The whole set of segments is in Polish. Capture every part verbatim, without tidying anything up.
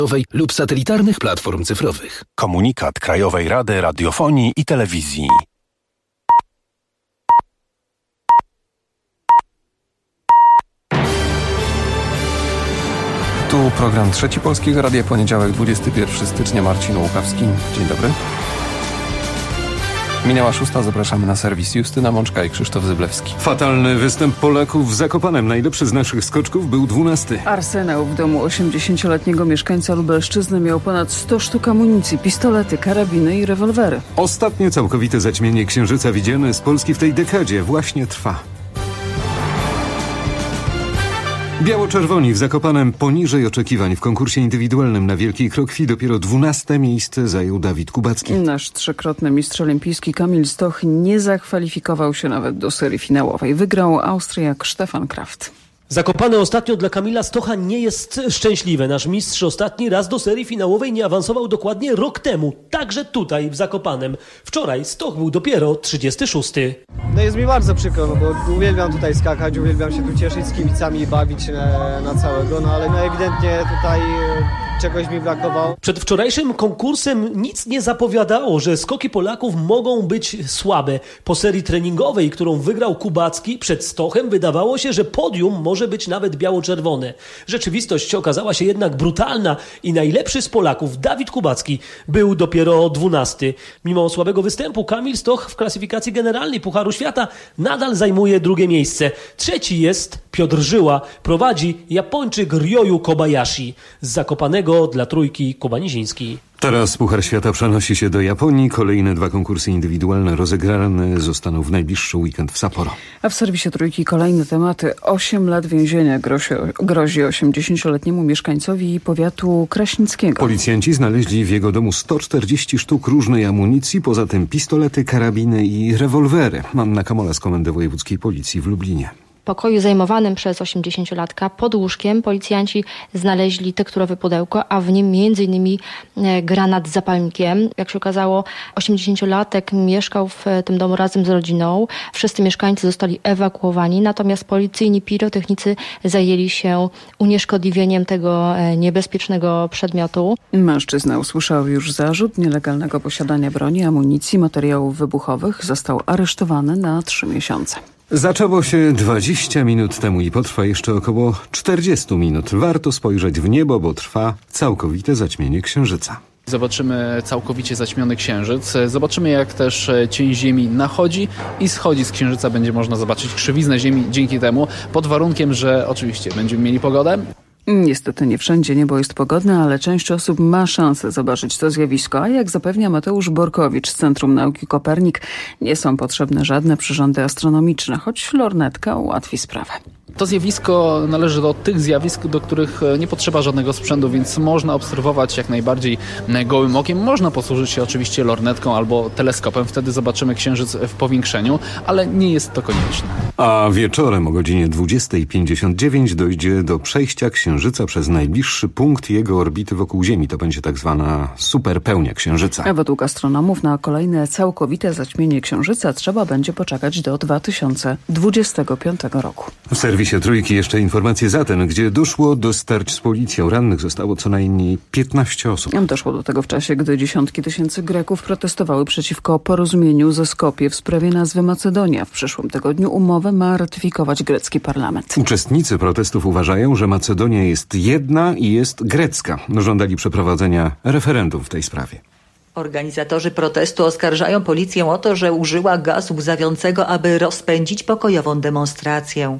lub satelitarnych platform cyfrowych. Komunikat Krajowej Rady Radiofonii i Telewizji. Tu program Trzeci Polskiego Radia, poniedziałek, dwudziestego pierwszego stycznia, Marcin Łukawski. Dzień dobry. Minęła szósta, zapraszamy na serwis. Justyna Mączka i Krzysztof Zyblewski. Fatalny występ Polaków w Zakopanem. Najlepszy z naszych skoczków był dwunasty. Arsenał w domu osiemdziesięcioletniego mieszkańca Lubelszczyzny miał ponad sto sztuk amunicji, pistolety, karabiny i rewolwery. Ostatnie całkowite zaćmienie Księżyca widziane z Polski w tej dekadzie właśnie trwa. Biało-czerwoni w Zakopanem poniżej oczekiwań. W konkursie indywidualnym na Wielkiej Krokwi dopiero dwunaste miejsce zajął Dawid Kubacki. Nasz trzykrotny mistrz olimpijski Kamil Stoch nie zakwalifikował się nawet do serii finałowej. Wygrał Austriak Stefan Kraft. Zakopane ostatnio dla Kamila Stocha nie jest szczęśliwe. Nasz mistrz ostatni raz do serii finałowej nie awansował dokładnie rok temu. Także tutaj w Zakopanem. Wczoraj Stoch był dopiero trzydziesty szósty. No jest mi bardzo przykro, no bo uwielbiam tutaj skakać, uwielbiam się tu cieszyć z kibicami i bawić na, na całego, no ale no ewidentnie tutaj czegoś mi brakowało. Przed wczorajszym konkursem nic nie zapowiadało, że skoki Polaków mogą być słabe. Po serii treningowej, którą wygrał Kubacki przed Stochem, wydawało się, że podium może być nawet biało-czerwone. Rzeczywistość okazała się jednak brutalna i najlepszy z Polaków, Dawid Kubacki, był dopiero dwunasty. Mimo słabego występu Kamil Stoch w klasyfikacji generalnej Pucharu Świata nadal zajmuje drugie miejsce. Trzeci jest Piotr Żyła. Prowadzi Japończyk Ryoyu Kobayashi. Z Zakopanego dla Trójki Kuba Niziński. Teraz Puchar Świata przenosi się do Japonii. Kolejne dwa konkursy indywidualne rozegrane zostaną w najbliższy weekend w Sapporo. A w serwisie Trójki kolejne tematy. Osiem lat więzienia grozi, grozi osiemdziesięcioletniemu mieszkańcowi powiatu kraśnickiego. Policjanci znaleźli w jego domu sto czterdzieści sztuk różnej amunicji, poza tym pistolety, karabiny i rewolwery. Anna Kamola z Komendy Wojewódzkiej Policji w Lublinie. W pokoju zajmowanym przez osiemdziesięciolatka pod łóżkiem policjanci znaleźli tekturowe pudełko, a w nim między innymi granat z zapalnikiem. Jak się okazało, osiemdziesięciolatek mieszkał w tym domu razem z rodziną. Wszyscy mieszkańcy zostali ewakuowani, natomiast policyjni pirotechnicy zajęli się unieszkodliwieniem tego niebezpiecznego przedmiotu. Mężczyzna usłyszał już zarzut nielegalnego posiadania broni, amunicji, materiałów wybuchowych. Został aresztowany na trzy miesiące. Zaczęło się dwadzieścia minut temu i potrwa jeszcze około czterdzieści minut. Warto spojrzeć w niebo, bo trwa całkowite zaćmienie Księżyca. Zobaczymy całkowicie zaćmiony Księżyc. Zobaczymy, jak też cień Ziemi nachodzi i schodzi z Księżyca. Będzie można zobaczyć krzywiznę Ziemi dzięki temu, pod warunkiem, że oczywiście będziemy mieli pogodę. Niestety nie wszędzie niebo jest pogodne, ale część osób ma szansę zobaczyć to zjawisko. A jak zapewnia Mateusz Borkowicz z Centrum Nauki Kopernik, nie są potrzebne żadne przyrządy astronomiczne, choć lornetka ułatwi sprawę. To zjawisko należy do tych zjawisk, do których nie potrzeba żadnego sprzętu, więc można obserwować jak najbardziej gołym okiem. Można posłużyć się oczywiście lornetką albo teleskopem, wtedy zobaczymy Księżyc w powiększeniu, ale nie jest to konieczne. A wieczorem o godzinie dwudziestej pięćdziesiąt dziewięć dojdzie do przejścia Księżyca przez najbliższy punkt jego orbity wokół Ziemi. To będzie tak zwana superpełnia Księżyca. A według astronomów na kolejne całkowite zaćmienie Księżyca trzeba będzie poczekać do dwa tysiące dwudziestego piątego roku. W serwisie Trójki jeszcze informacje zatem, gdzie doszło do starć z policją. Rannych zostało co najmniej piętnaście osób. Doszło do tego w czasie, gdy dziesiątki tysięcy Greków protestowały przeciwko porozumieniu ze Skopje w sprawie nazwy Macedonia. W przyszłym tygodniu umowę ma ratyfikować grecki parlament. Uczestnicy protestów uważają, że Macedonia jest jedna i jest grecka. Żądali przeprowadzenia referendum w tej sprawie. Organizatorzy protestu oskarżają policję o to, że użyła gazu łzawiącego, aby rozpędzić pokojową demonstrację.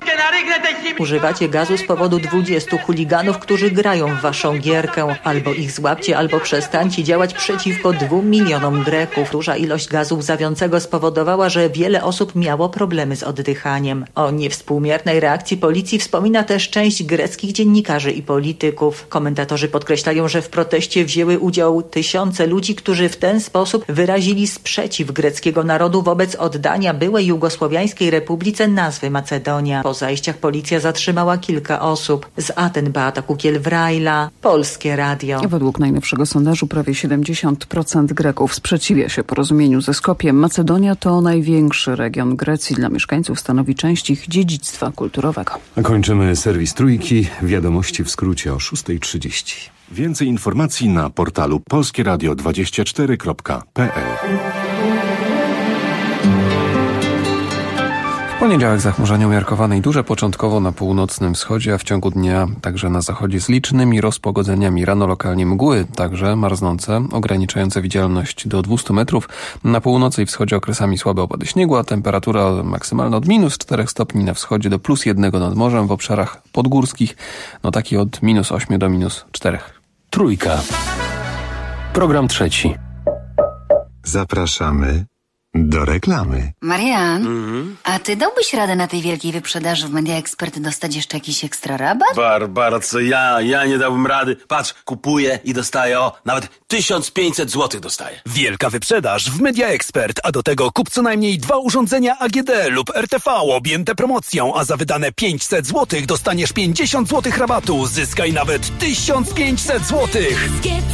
Używacie gazu z powodu dwudziestu chuliganów, którzy grają w waszą gierkę. Albo ich złapcie, albo przestańcie działać przeciwko dwóm milionom Greków. Duża ilość gazu łzawiącego spowodowała, że wiele osób miało problemy z oddychaniem. O niewspółmiernej reakcji policji wspomina też część greckich dziennikarzy i polityków. Komentatorzy podkreślają, że w proteście wzięły udział tysiące ludzi, którzy w ten sposób wyrazili sprzeciw greckiego narodu wobec oddania byłej Jugosłowiańskiej Republice nazwy Macedonia. Po zajściach policja zatrzymała kilka osób. Z Aten Beata Kukiel-Wrajla, Polskie Radio. Według najnowszego sondażu prawie siedemdziesiąt procent Greków sprzeciwia się porozumieniu ze Skopjem. Macedonia to największy region Grecji. Dla mieszkańców stanowi część ich dziedzictwa kulturowego. Kończymy serwis Trójki. Wiadomości w skrócie o szósta trzydzieści. Więcej informacji na portalu polskie radio dwadzieścia cztery kropka p l. W poniedziałek zachmurzenie umiarkowane i duże początkowo na północnym wschodzie, a w ciągu dnia także na zachodzie z licznymi rozpogodzeniami. Rano lokalnie mgły, także marznące, ograniczające widzialność do dwieście metrów. Na północy i wschodzie okresami słabe opady śniegu, a temperatura maksymalna od minus czterech stopni na wschodzie do plus jednego nad morzem. W obszarach podgórskich, no taki od minus ośmiu do minus czterech. Trójka. Program trzeci. Zapraszamy do reklamy. Marian, Mhm. a ty dałbyś radę na tej wielkiej wyprzedaży w Media Expert dostać jeszcze jakiś ekstra rabat? Barbara, co ja? Ja nie dałbym rady. Patrz, kupuję i dostaję, o, nawet tysiąc pięćset złotych dostaję. Wielka wyprzedaż w Media Expert, a do tego kup co najmniej dwa urządzenia A G D lub R T V objęte promocją, a za wydane pięćset złotych dostaniesz pięćdziesiąt złotych rabatu. Zyskaj nawet tysiąc pięćset złotych.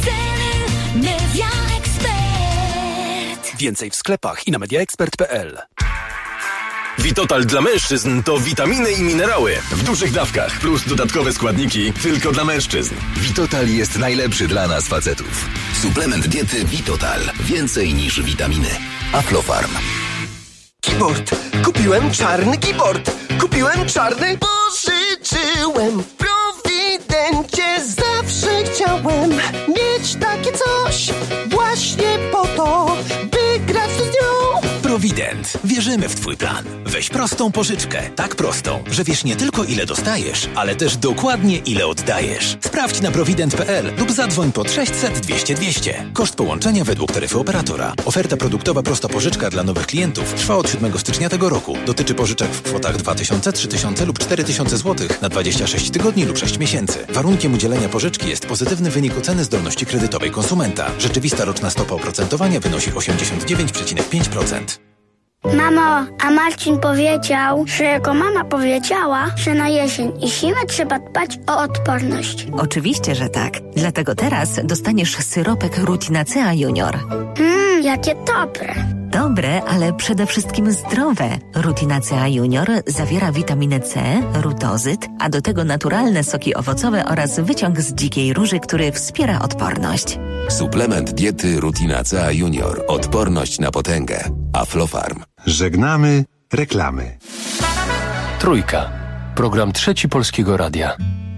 Media Expert. Więcej w sklepach i na media expert kropka p l. Witotal dla mężczyzn to witaminy i minerały w dużych dawkach plus dodatkowe składniki tylko dla mężczyzn. Witotal jest najlepszy dla nas facetów. Suplement diety Witotal. Więcej niż witaminy. Aflofarm. Keyboard. Kupiłem czarny keyboard. Kupiłem czarny. Pożyczyłem w Prowidencie. Zawsze chciałem mieć takie coś. Właśnie po to, by grać z nią. Provident. Wierzymy w Twój plan. Weź prostą pożyczkę. Tak prostą, że wiesz nie tylko ile dostajesz, ale też dokładnie ile oddajesz. Sprawdź na provident kropka p l lub zadzwoń pod sześćset dwieście dwieście. Koszt połączenia według taryfy operatora. Oferta produktowa prosta pożyczka dla nowych klientów trwa od siódmego stycznia tego roku. Dotyczy pożyczek w kwotach dwa tysiące, trzy tysiące lub cztery tysiące złotych na dwadzieścia sześć tygodni lub sześć miesięcy. Warunkiem udzielenia pożyczki jest pozytywny wynik oceny zdolności kredytowej konsumenta. Rzeczywista roczna stopa oprocentowania wynosi osiemdziesiąt dziewięć przecinek pięć procent. Mamo, a Marcin powiedział, że jego mama powiedziała, że na jesień i zimę trzeba dbać o odporność. Oczywiście, że tak. Dlatego teraz dostaniesz syropek Rutinacea Junior. Mmm, jakie dobre. Dobre, ale przede wszystkim zdrowe. Rutinacea Junior zawiera witaminę C, rutozyt, a do tego naturalne soki owocowe oraz wyciąg z dzikiej róży, który wspiera odporność. Suplement diety Rutinacea Junior. Odporność na potęgę. Aflofarm. Żegnamy reklamy. Trójka. Program trzeci Polskiego Radia.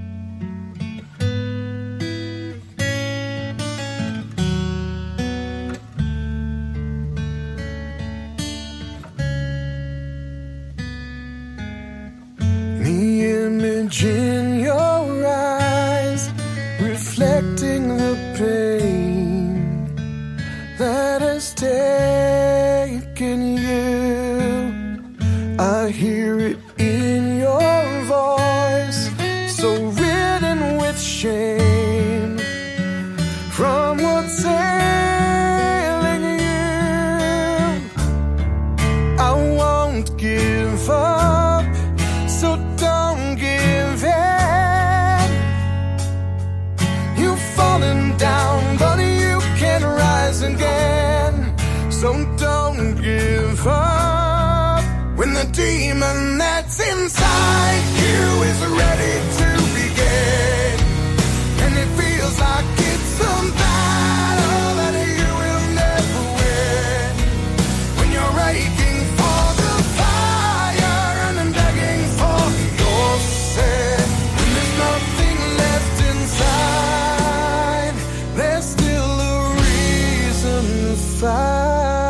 The image in your eyes, reflecting the pain that has taken you. I hear it in your voice, so ridden with shame from what's ailing you. I won't give up, so don't give in. You've fallen down, but you can rise again. So don't give up when the demon that's inside you is ready to begin. And it feels like it's a battle that you will never win. When you're aching for the fire and then begging for your sin. When there's nothing left inside, there's still a reason to fight.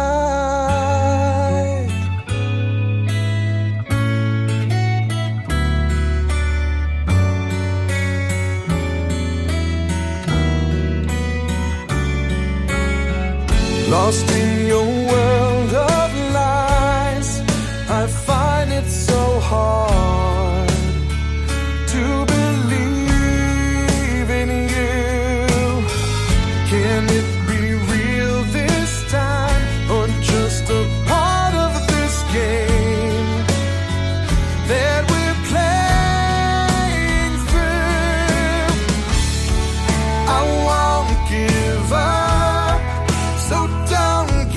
Lost in your world of lies, I find it so hard to believe in you. Can it be real this time, or just a part of this game that we're playing through? I won't give up, so don't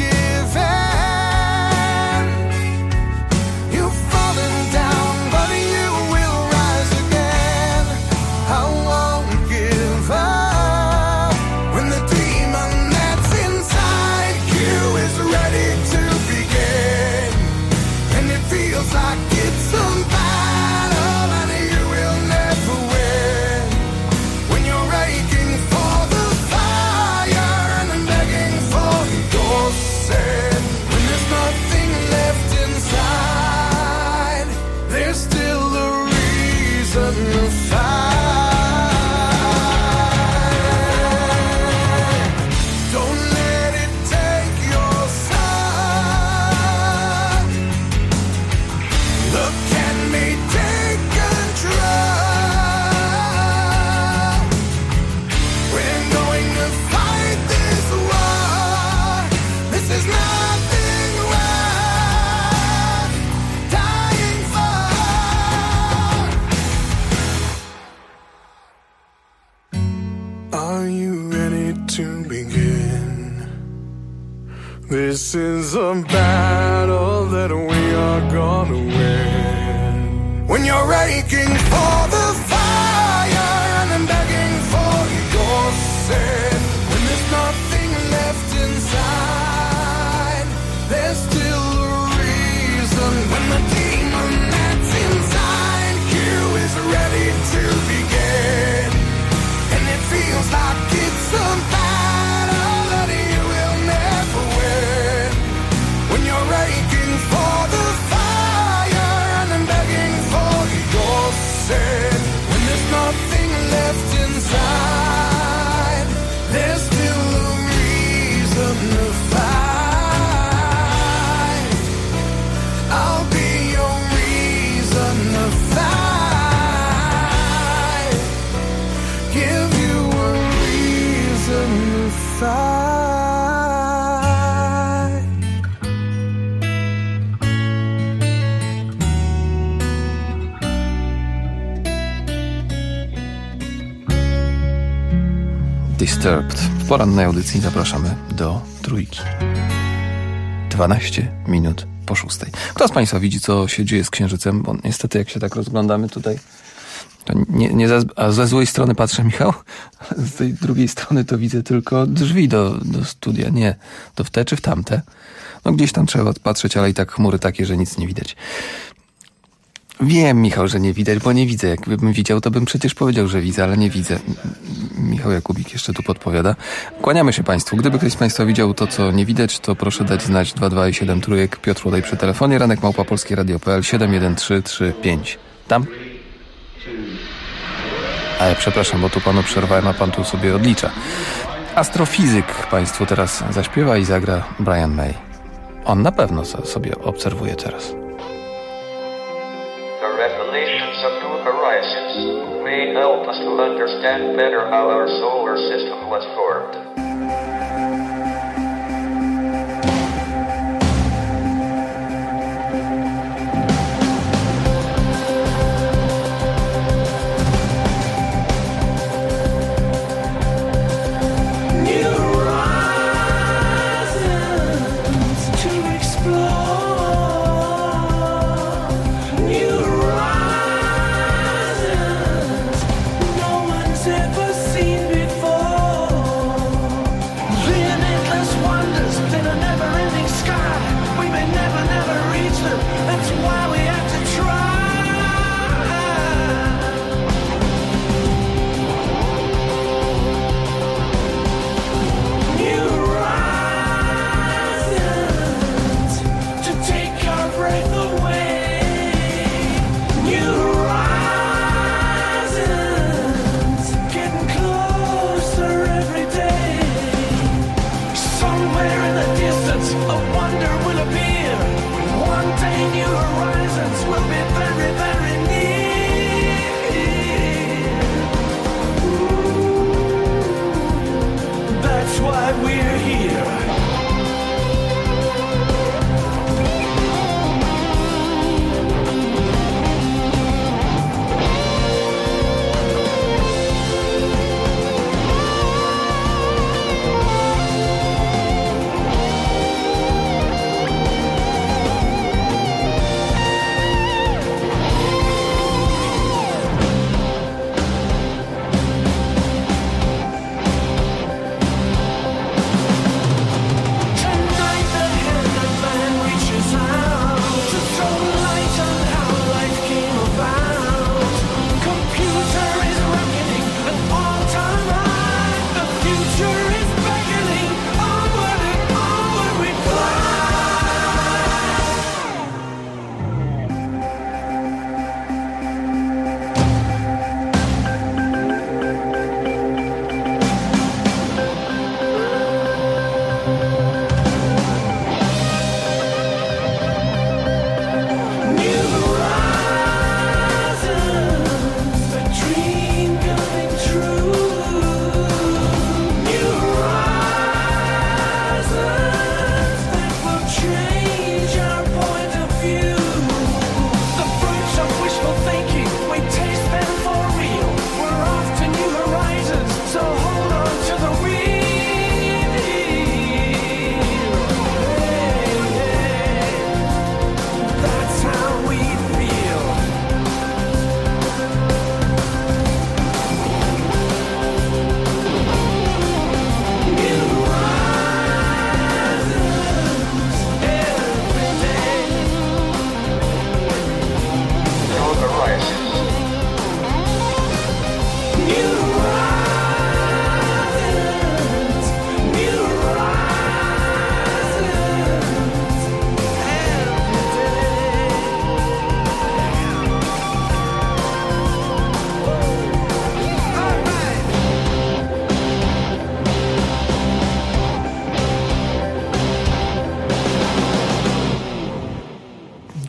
This is a battle that we are gonna win. When you're aching for the fire and I'm begging for your sin, when there's nothing left inside, there's still a reason. When the demon that's inside you is ready to begin, and it feels like it's a battle that you will never win. When you're aching for the fire and I'm begging for your sin, when there's nothing left inside, there's still a reason to fight. I'll be your reason to fight. Give you a reason to fight. Disturbed. W porannej audycji zapraszamy do trójki. dwanaście minut po szóstej. Kto z Państwa widzi, co się dzieje z Księżycem? Bo niestety, jak się tak rozglądamy tutaj, to nie, nie ze, a ze złej strony patrzę, Michał, z tej drugiej strony to widzę tylko drzwi do, do studia. Nie, to w te czy w tamte. No gdzieś tam trzeba patrzeć, ale i tak chmury takie, że nic nie widać. Wiem, Michał, że nie widać, bo nie widzę. Jakbym widział, to bym przecież powiedział, że widzę, ale nie widzę. Michał Jakubik jeszcze tu podpowiada. Kłaniamy się Państwu. Gdyby ktoś z Państwa widział to, co nie widać, to proszę dać znać dwa dwa i siedem trójek. Piotr Łodaj przy telefonie. Ranek małpa polskie radio kropka p l siedem jeden trzy trzy pięć. Tam? A ja przepraszam, bo tu panu przerwałem, a pan tu sobie odlicza. Astrofizyk Państwu teraz zaśpiewa i zagra Brian May. On na pewno sobie obserwuje teraz. The revelations of new horizons may help us to understand better how our solar system was formed.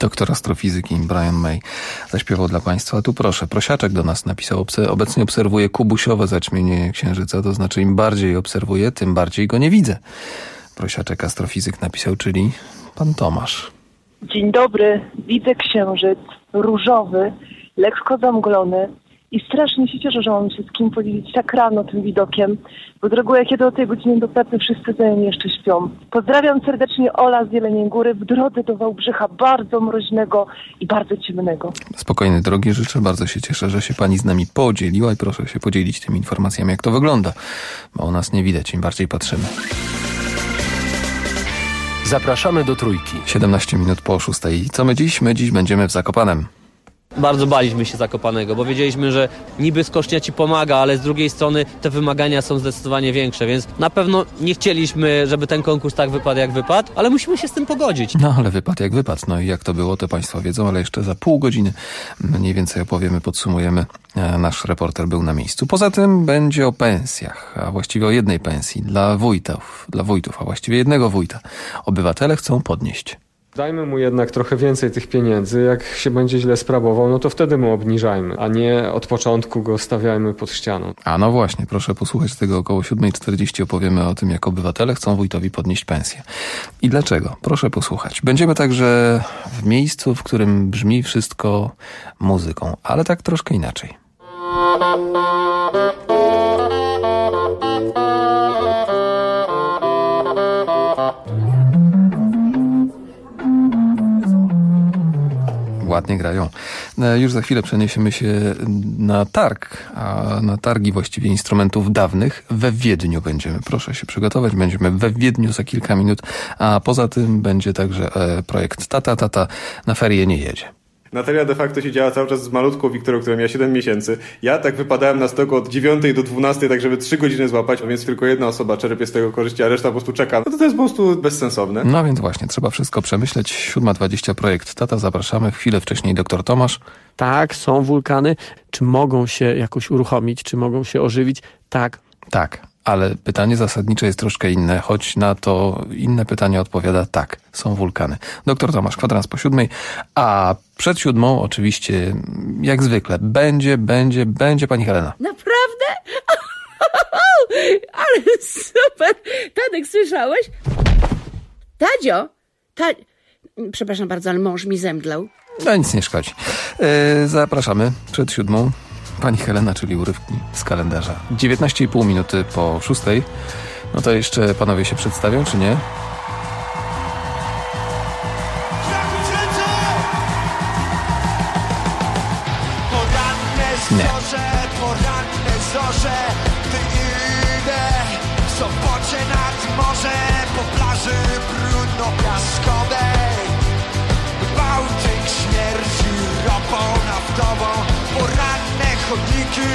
Doktor astrofizyki Brian May zaśpiewał dla Państwa. A tu proszę, prosiaczek do nas napisał. Obecnie obserwuję kubusiowe zaćmienie Księżyca, to znaczy im bardziej obserwuję, tym bardziej go nie widzę. Prosiaczek astrofizyk napisał, czyli pan Tomasz. Dzień dobry, widzę Księżyc, różowy, lekko zamglony i strasznie się cieszę, że mam się z kim podzielić tak rano tym widokiem, bo z reguły kiedy o tej godzinie do pracy wszyscy zajęci jeszcze śpią. Pozdrawiam serdecznie, Ola z Jeleniej Góry, w drodze do Wałbrzycha, bardzo mroźnego i bardzo ciemnego. Spokojnej drogi życzę, bardzo się cieszę, że się pani z nami podzieliła i proszę się podzielić tymi informacjami, jak to wygląda, bo u nas nie widać, im bardziej patrzymy. Zapraszamy do Trójki. siedemnaście minut po szóstej. Co my dziś? My dziś będziemy w Zakopanem. Bardzo baliśmy się Zakopanego, bo wiedzieliśmy, że niby skocznia ci pomaga, ale z drugiej strony te wymagania są zdecydowanie większe, więc na pewno nie chcieliśmy, żeby ten konkurs tak wypadł, jak wypadł, ale musimy się z tym pogodzić. No ale wypadł jak wypadł. No i jak to było, to Państwo wiedzą, ale jeszcze za pół godziny mniej więcej opowiemy, podsumujemy. Nasz reporter był na miejscu. Poza tym będzie o pensjach, a właściwie o jednej pensji dla wójtów, dla wójtów, a właściwie jednego wójta. Obywatele chcą podnieść. Dajmy mu jednak trochę więcej tych pieniędzy. Jak się będzie źle sprawował, no to wtedy mu obniżajmy, a nie od początku go stawiajmy pod ścianą. A no właśnie, proszę posłuchać tego około siódma czterdzieści. Opowiemy o tym, jak obywatele chcą wójtowi podnieść pensję. I dlaczego? Proszę posłuchać. Będziemy także w miejscu, w którym brzmi wszystko muzyką, ale tak troszkę inaczej. Ładnie grają. Już za chwilę przeniesiemy się na targ, a na targi właściwie instrumentów dawnych we Wiedniu będziemy. Proszę się przygotować, będziemy we Wiedniu za kilka minut, a poza tym będzie także projekt Tata Tata na ferie nie jedzie. Natalia de facto siedziała cały czas z malutką Wiktorią, która miała siedem miesięcy. Ja tak wypadałem na stoku od dziewiątej do dwunastej, tak żeby trzy godziny złapać, więc tylko jedna osoba czerpie z tego korzyści, a reszta po prostu czeka. No to, to jest po prostu bezsensowne. No więc właśnie, trzeba wszystko przemyśleć. siódma dwadzieścia projekt Tata, zapraszamy. Chwilę wcześniej doktor Tomasz. Tak, są wulkany. Czy mogą się jakoś uruchomić? Czy mogą się ożywić? Tak. Tak. Ale pytanie zasadnicze jest troszkę inne, choć na to inne pytanie odpowiada tak, są wulkany. Doktor Tomasz, kwadrans po siódmej, a przed siódmą oczywiście, jak zwykle, będzie, będzie, będzie pani Helena. Naprawdę? Ale super! Tadek, słyszałeś? Tadzio? Ta... Przepraszam bardzo, ale mąż mi zemdlał. No nic nie szkodzi. Yy, zapraszamy przed siódmą. Pani Helena, czyli urywki z kalendarza. dziewiętnaście i pół minuty po szóstej. No to jeszcze panowie się przedstawią, czy nie? Nie. Poranne zorze, gdy idę w Sopocie nad morze, po plaży brudno-piaskowej. Bałtyk śmierci ropą naftową, poranne chodniki.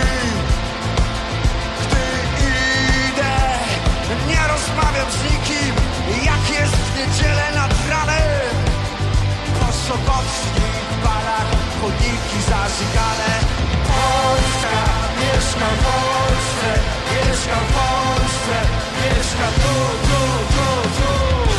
Gdy idę, nie rozmawiam z nikim, jak jest w niedzielę nad ranem. Po sobotnich balach chodniki zażygane. Polska, mieszkam w Polsce, mieszkam w Polsce, mieszkam tu, tu, tu, tu.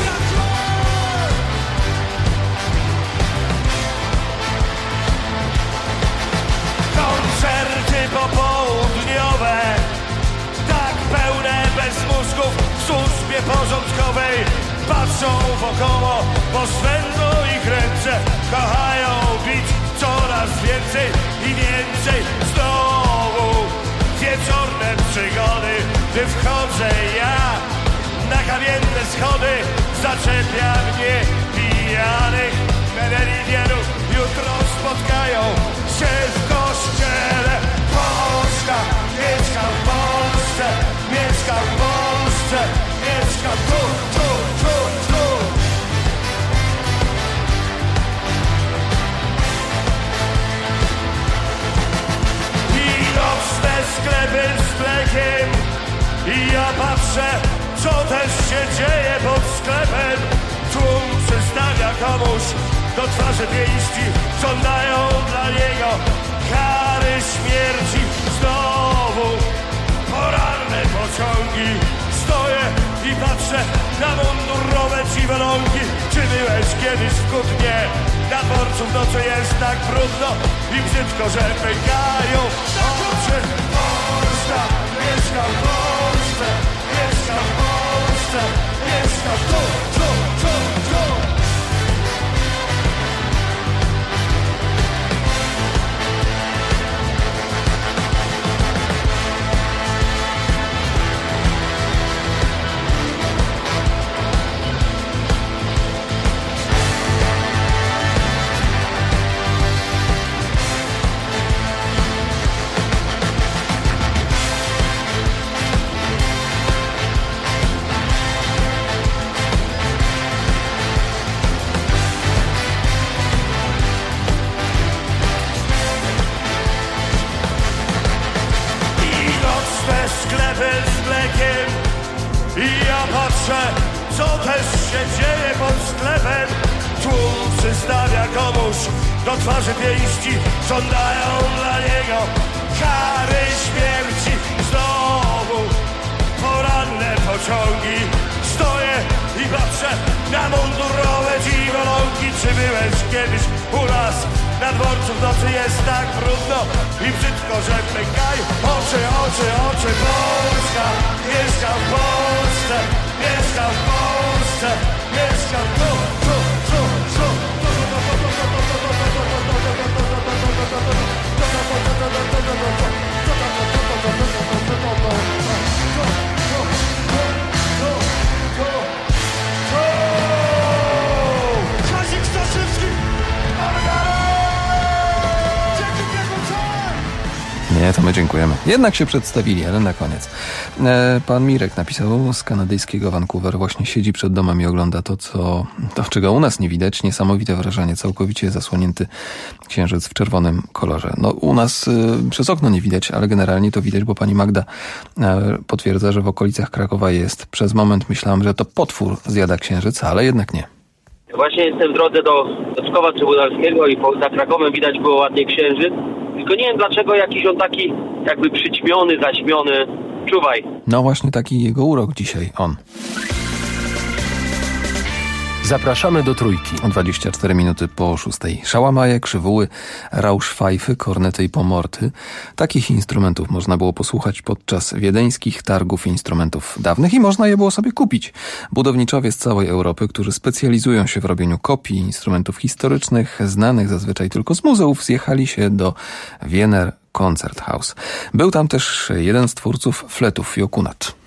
Koncerty popołudniowe, tak pełne bez mózgów w służbie porządkowej. Patrzą wokoło, bo swędzą ich ręce, kochają bić coraz więcej i więcej. Znowu wieczorne przygody, gdy wchodzę ja na kamienne schody, zaczepia mnie pijanych menelidianów. Jutro spotkają się w kościele. Polska, mieszkam w Polsce, mieszkam w Polsce, mieszkam tu, tu, tu, tu. I nocne sklepy z mlekiem, i ja patrzę, co też się dzieje pod sklepem. Tłum przystawia komuś do twarzy pięści, żądają dla niego kary śmierci. Znowu poranne pociągi, stoję i patrzę na mundurowe dziwolągi. Czy byłeś kiedyś w Kutnie? na dworcu w nocy jest tak brudno i brzydko, że pękają oczy. Polska, mieszka w Polsce, mieszka w Polsce, mieszka tu, tu, tu, tu. Co też się dzieje pod sklepem? Tłum przystawia komuś do twarzy pięści, żądają dla niego kary śmierci. Znowu poranne pociągi, stoję i patrzę na mundurowe dziwolągi. Czy byłeś kiedyś u nas na dworcu w nocy jest tak brudno i brzydko, że pękają oczy, oczy, oczy. Polska, mieszka w Polsce, mieszka w Polsce, mieszka tu, tu, tu, tu. Kazik Staszewski, mamy dalej! Nie, to my dziękujemy. Jednak się przedstawili, ale na koniec. E, pan Mirek napisał z kanadyjskiego Vancouver. Właśnie siedzi przed domem i ogląda to, co, to, czego u nas nie widać. Niesamowite wrażenie. Całkowicie zasłonięty księżyc w czerwonym kolorze. No, u nas y, przez okno nie widać, ale generalnie to widać, bo pani Magda e, potwierdza, że w okolicach Krakowa jest. Przez moment myślałam, że to potwór zjada księżyc, ale jednak nie. Właśnie jestem w drodze do Piotrkowa Trybunalskiego i po, za Krakowem widać było ładnie księżyc. Tylko nie wiem dlaczego jakiś on taki jakby przyćmiony, zaćmiony. Czuwaj. No właśnie taki jego urok dzisiaj, on. Zapraszamy do Trójki. dwadzieścia cztery minuty po szóstej. Szałamaje, krzywuły, rauszfajfy, kornety i pomorty. Takich instrumentów można było posłuchać podczas wiedeńskich targów instrumentów dawnych i można je było sobie kupić. Budowniczowie z całej Europy, którzy specjalizują się w robieniu kopii instrumentów historycznych, znanych zazwyczaj tylko z muzeów, zjechali się do Wiener Konzerthaus. Był tam też jeden z twórców fletów, Jokunacz.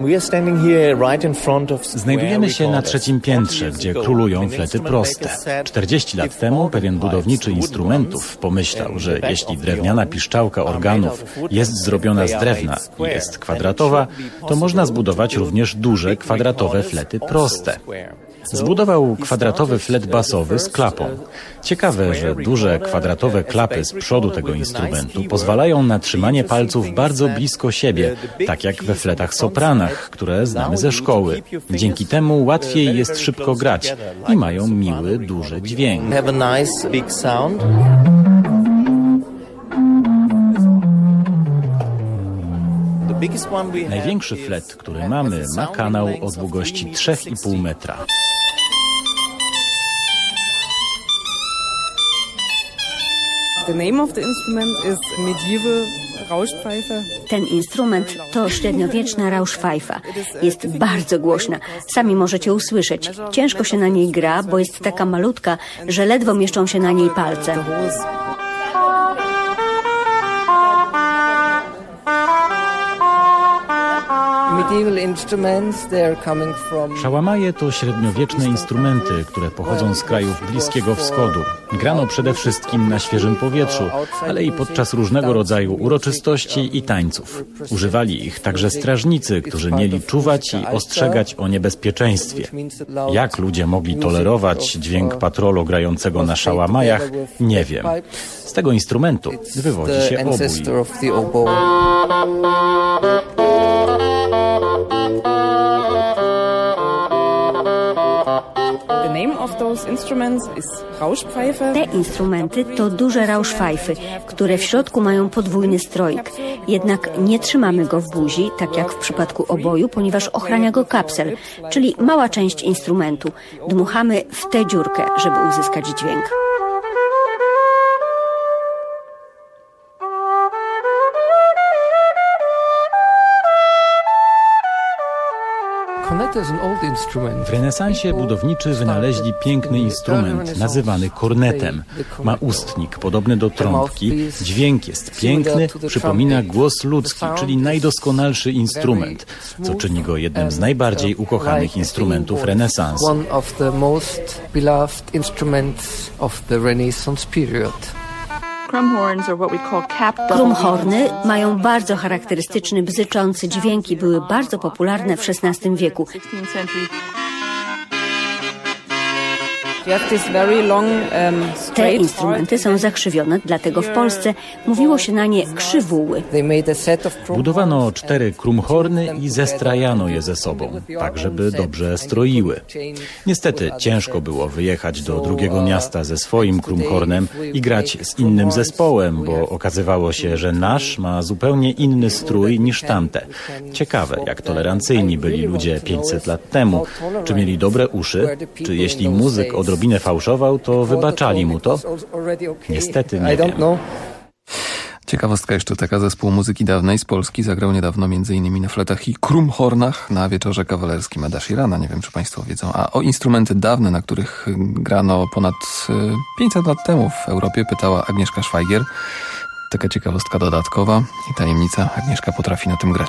Znajdujemy się na trzecim piętrze, gdzie królują flety proste. czterdzieści lat temu pewien budowniczy instrumentów pomyślał, że jeśli drewniana piszczałka organów jest zrobiona z drewna i jest kwadratowa, to można zbudować również duże, kwadratowe flety proste. Zbudował kwadratowy flet basowy z klapą. Ciekawe, że duże, kwadratowe klapy z przodu tego instrumentu pozwalają na trzymanie palców bardzo blisko siebie, tak jak we fletach sopranach, które znamy ze szkoły. Dzięki temu łatwiej jest szybko grać i mają miły, duży dźwięk. Największy flet, który mamy, ma kanał o długości trzy i pół metra. Ten instrument to średniowieczna rauszfajfa. Jest bardzo głośna. Sami możecie usłyszeć. Ciężko się na niej gra, bo jest taka malutka, że ledwo mieszczą się na niej palce. Szałamaje to średniowieczne instrumenty, które pochodzą z krajów Bliskiego Wschodu. Grano przede wszystkim na świeżym powietrzu, ale i podczas różnego rodzaju uroczystości i tańców. Używali ich także strażnicy, którzy mieli czuwać i ostrzegać o niebezpieczeństwie. Jak ludzie mogli tolerować dźwięk patrolu grającego na szałamajach, nie wiem. Z tego instrumentu wywodzi się obój. Te instrumenty to duże rauszfajfy, które w środku mają podwójny stroik. Jednak nie trzymamy go w buzi, tak jak w przypadku oboju, ponieważ ochrania go kapsel, czyli mała część instrumentu. Dmuchamy w tę dziurkę, żeby uzyskać dźwięk. W renesansie budowniczy wynaleźli piękny instrument nazywany kornetem. Ma ustnik podobny do trąbki, dźwięk jest piękny, przypomina głos ludzki, czyli najdoskonalszy instrument, co czyni go jednym z najbardziej ukochanych instrumentów renesansu. Krumhorny mają bardzo charakterystyczny, bzyczący dźwięk i były bardzo popularne w szesnastym wieku. Te instrumenty są zakrzywione, dlatego w Polsce mówiło się na nie krzywóły. Budowano cztery krumhorny i zestrajano je ze sobą, tak żeby dobrze stroiły. Niestety ciężko było wyjechać do drugiego miasta ze swoim krumhornem i grać z innym zespołem, bo okazywało się, że nasz ma zupełnie inny strój niż tamte. Ciekawe, jak tolerancyjni byli ludzie pięćset lat temu. Czy mieli dobre uszy? Czy jeśli muzyk odrobinę fałszował, to wybaczali mu to? Niestety nie wiem. Ciekawostka jeszcze taka, zespół muzyki dawnej z Polski zagrał niedawno m.in. na fletach i krumhornach na wieczorze kawalerskim Eda Sheerana. Nie wiem, czy państwo wiedzą. A o instrumenty dawne, na których grano ponad pięćset lat temu w Europie, pytała Agnieszka Szwajgier. Taka ciekawostka dodatkowa i tajemnica. Agnieszka potrafi na tym grać.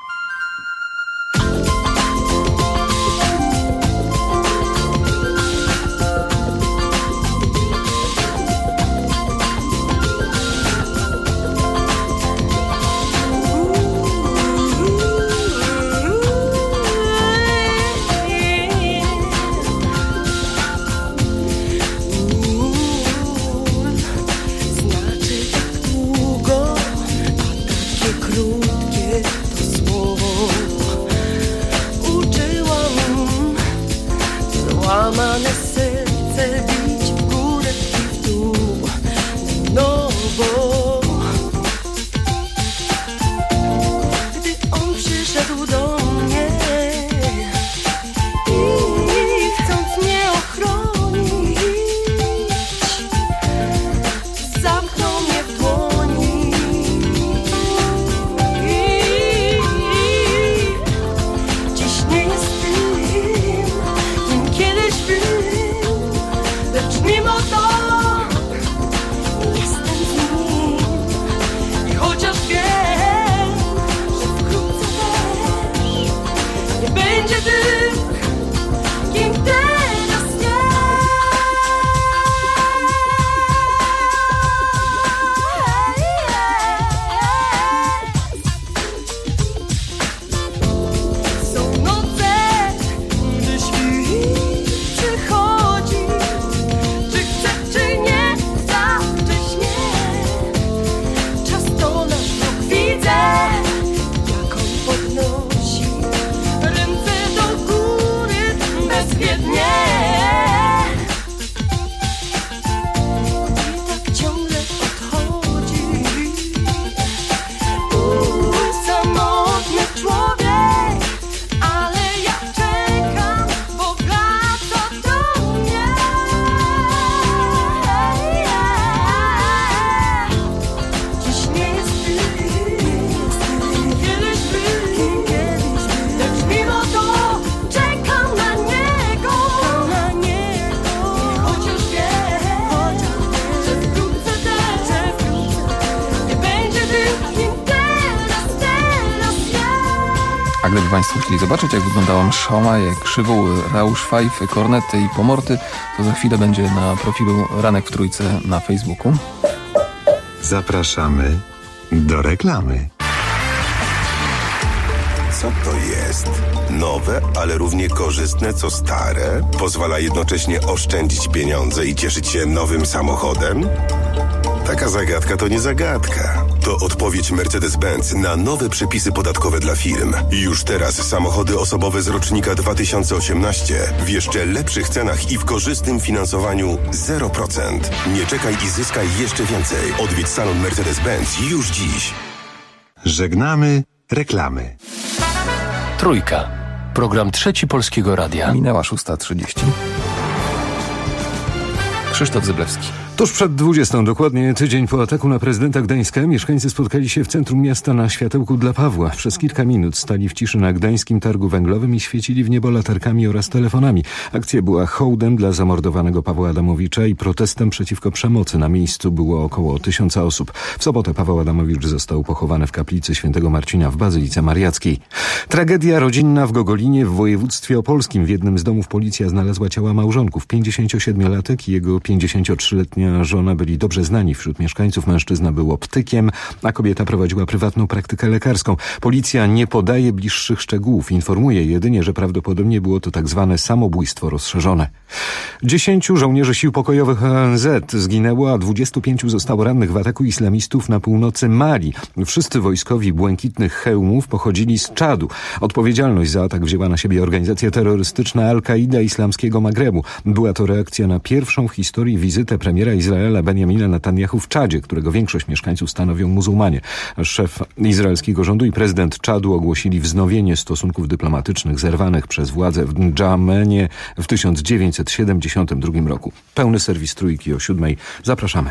Gdyby państwo chcieli zobaczyć, jak wyglądało szałmaje, krzywóły, rauszfajfy, kornety i pomorty, to za chwilę będzie na profilu Ranek w Trójce na Facebooku. Zapraszamy do reklamy. Co to jest? Nowe, ale równie korzystne co stare? Pozwala jednocześnie oszczędzić pieniądze i cieszyć się nowym samochodem? Taka zagadka to nie zagadka. To odpowiedź Mercedes-Benz na nowe przepisy podatkowe dla firm. Już teraz samochody osobowe z rocznika dwa tysiące osiemnaście w jeszcze lepszych cenach i w korzystnym finansowaniu zero procent. Nie czekaj i zyskaj jeszcze więcej. Odwiedź salon Mercedes-Benz już dziś. Żegnamy reklamy. Trójka. Program Trzeci Polskiego Radia. Minęła szósta trzydzieści. Krzysztof Zyblewski. Tuż przed dwudziestą, dokładnie tydzień po ataku na prezydenta Gdańska, mieszkańcy spotkali się w centrum miasta na światełku dla Pawła. Przez kilka minut stali w ciszy na gdańskim targu węglowym i świecili w niebo latarkami oraz telefonami. Akcja była hołdem dla zamordowanego Pawła Adamowicza i protestem przeciwko przemocy. Na miejscu było około tysiąca osób. W sobotę Paweł Adamowicz został pochowany w kaplicy świętego Marcina w Bazylice Mariackiej. Tragedia rodzinna w Gogolinie w województwie opolskim. W jednym z domów policja znalazła ciała małżonków. pięćdziesięciosiedmiolatek i jego pięćdziesięciotrzyletnia żona byli dobrze znani wśród mieszkańców. Mężczyzna był optykiem, a kobieta prowadziła prywatną praktykę lekarską. Policja nie podaje bliższych szczegółów. Informuje jedynie, że prawdopodobnie było to tak zwane samobójstwo rozszerzone. Dziesięciu żołnierzy sił pokojowych O N Z zginęło, a dwudziestu pięciu zostało rannych w ataku islamistów na północy Mali. Wszyscy wojskowi błękitnych hełmów pochodzili z Czadu. Odpowiedzialność za atak wzięła na siebie organizacja terrorystyczna Al-Kaida Islamskiego Magrebu. Była to reakcja na pierwszą w historii wizytę premiera Izraela Benjamina Netanyahu w Czadzie, którego większość mieszkańców stanowią muzułmanie. Szef izraelskiego rządu i prezydent Czadu ogłosili wznowienie stosunków dyplomatycznych zerwanych przez władze w Ndżamenie w tysiąc dziewięćset siedemdziesiątym drugim roku. Pełny serwis Trójki o siódmej. Zapraszamy.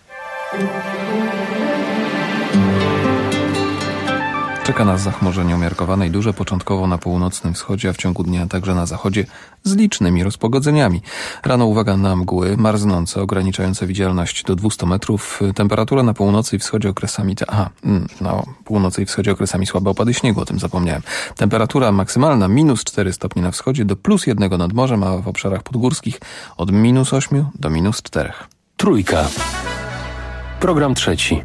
Czeka nas zachmurzenie umiarkowane i duże, początkowo na północnym wschodzie, a w ciągu dnia także na zachodzie z licznymi rozpogodzeniami. Rano uwaga na mgły, marznące, ograniczające widzialność do dwustu metrów. Temperatura na północy i wschodzie okresami... Te, aha, na północy i wschodzie okresami słabe opady śniegu, o tym zapomniałem. Temperatura maksymalna minus cztery stopnie na wschodzie do plus jednego nad morzem, a w obszarach podgórskich od minus ośmiu do minus czterech. Trójka. Program trzeci.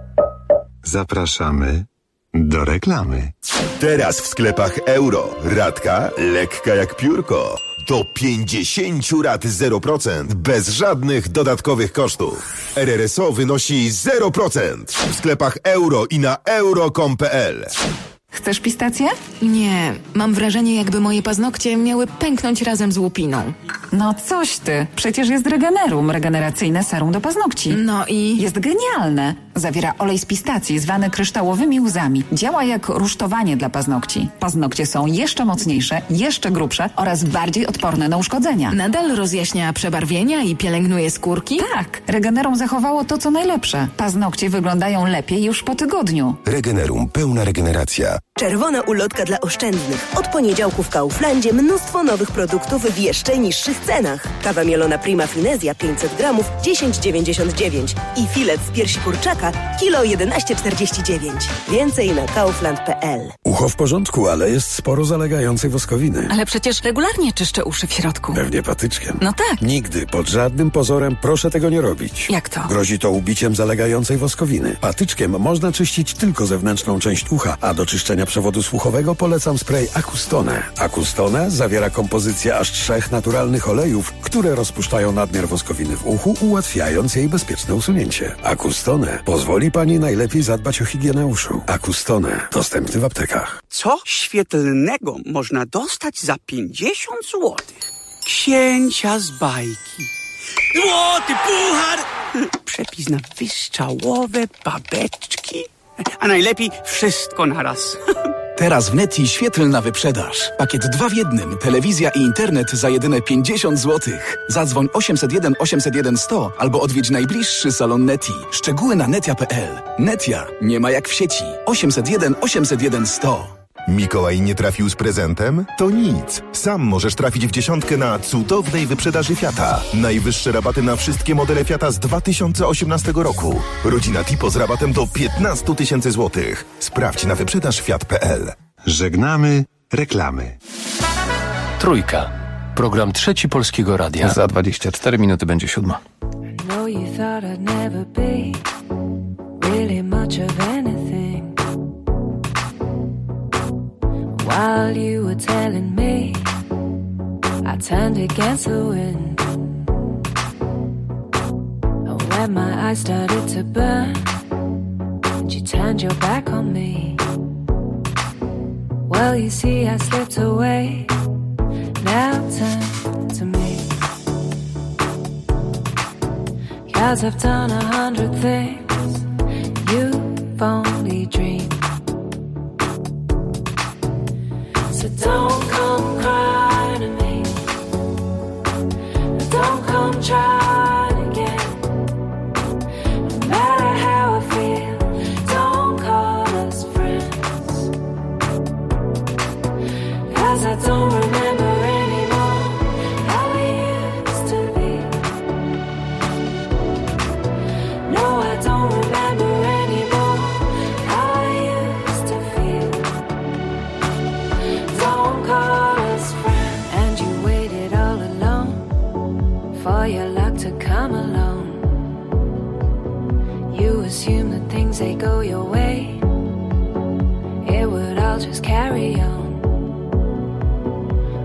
Zapraszamy do reklamy. Teraz w sklepach Euro. Ratka lekka jak piórko. Do pięćdziesięciu rat zero procent. Bez żadnych dodatkowych kosztów. R R S O wynosi zero procent. W sklepach Euro i na euro kropka com kropka p l. Chcesz pistację? Nie, mam wrażenie, jakby moje paznokcie miały pęknąć razem z łupiną. No coś ty, przecież jest Regenerum, regeneracyjne serum do paznokci. No i? Jest genialne. Zawiera olej z pistacji zwany kryształowymi łzami. Działa jak rusztowanie dla paznokci. Paznokcie są jeszcze mocniejsze, jeszcze grubsze oraz bardziej odporne na uszkodzenia. Nadal rozjaśnia przebarwienia i pielęgnuje skórki? Tak, Regenerum zachowało to, co najlepsze. Paznokcie wyglądają lepiej już po tygodniu. Regenerum, pełna regeneracja. Czerwona ulotka dla oszczędnych. Od poniedziałku w Kauflandzie mnóstwo nowych produktów w jeszcze niższych cenach. Kawa mielona Prima Finezja pięćset gramów dziesięć dziewięćdziesiąt dziewięć i filet z piersi kurczaka kilo jedenaście czterdzieści dziewięć. Więcej na kaufland kropka p l. Ucho w porządku, ale jest sporo zalegającej woskowiny. Ale przecież regularnie czyszczę uszy w środku. Pewnie patyczkiem. No tak. Nigdy, pod żadnym pozorem proszę tego nie robić. Jak to? Grozi to ubiciem zalegającej woskowiny. Patyczkiem można czyścić tylko zewnętrzną część ucha, a do czyszczenia przewodu słuchowego polecam spray Acustone. Acustone zawiera kompozycję aż trzech naturalnych olejów, które rozpuszczają nadmiar woskowiny w uchu, ułatwiając jej bezpieczne usunięcie. Acustone pozwoli pani najlepiej zadbać o higienę uszu. Acustone dostępny w aptekach. Co świetlnego można dostać za pięćdziesiąt złotych? Księcia z bajki. Złoty puchar! Przepis na wystrzałowe babeczki. A najlepiej wszystko naraz. Teraz w Neti świetlna wyprzedaż. Pakiet dwa w jednym. Telewizja i internet za jedyne pięćdziesiąt złotych. Zadzwoń osiemset jeden osiemset jeden sto albo odwiedź najbliższy salon Neti. Szczegóły na netia kropka p l. Netia nie ma jak w sieci. osiemset jeden osiemset jeden sto. Mikołaj nie trafił z prezentem? To nic. Sam możesz trafić w dziesiątkę na cudownej wyprzedaży Fiata. Najwyższe rabaty na wszystkie modele Fiata z dwa tysiące osiemnastego roku. Rodzina Tipo z rabatem do piętnaście tysięcy złotych. Sprawdź na wyprzedaż fiat kropka p l. Żegnamy reklamy. Trójka. Program trzeci Polskiego Radia. Za dwadzieścia cztery minuty będzie siódma. While you were telling me, I turned against the wind. And when my eyes started to burn, and you turned your back on me. Well, you see, I slipped away. Now turn to me. 'Cause I've done a hundred things you've only dreamed. So don't come crying to me. Don't come trying again.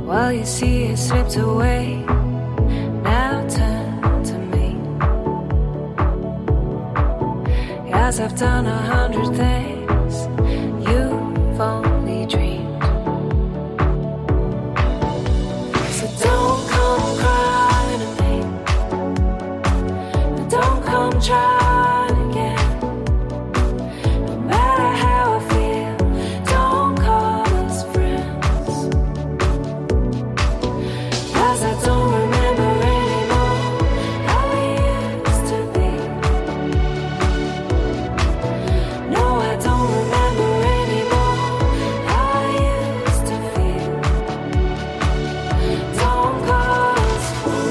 while you see it slipped away. Now turn to me, 'cause I've done a hundred things you've only dreamed. So don't come crying to me, don't come trying again. No matter how I feel, don't call us friends, 'cause I don't remember anymore how we used to be. No, I don't remember anymore how I used to feel. Don't call us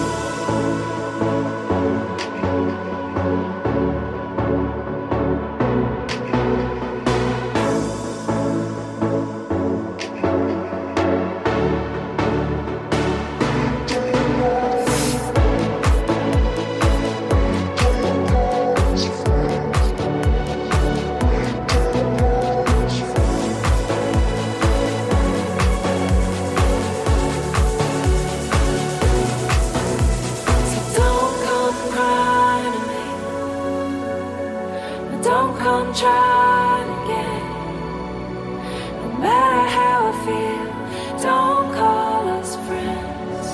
don't come trying again. No matter how I feel, don't call us friends,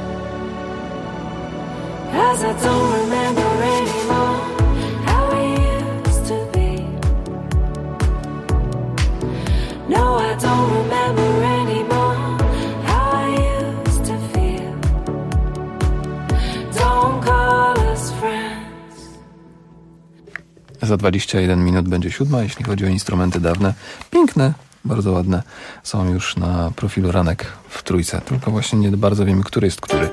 'cause I don't remember anymore how we used to be. No, I don't remember anymore how I used to feel. Don't call us friends. Za dwadzieścia jeden minut będzie siódma, jeśli chodzi o instrumenty dawne. Piękne, bardzo ładne. Są już na profilu Ranek w Trójce. Tylko właśnie nie bardzo wiemy, który jest który.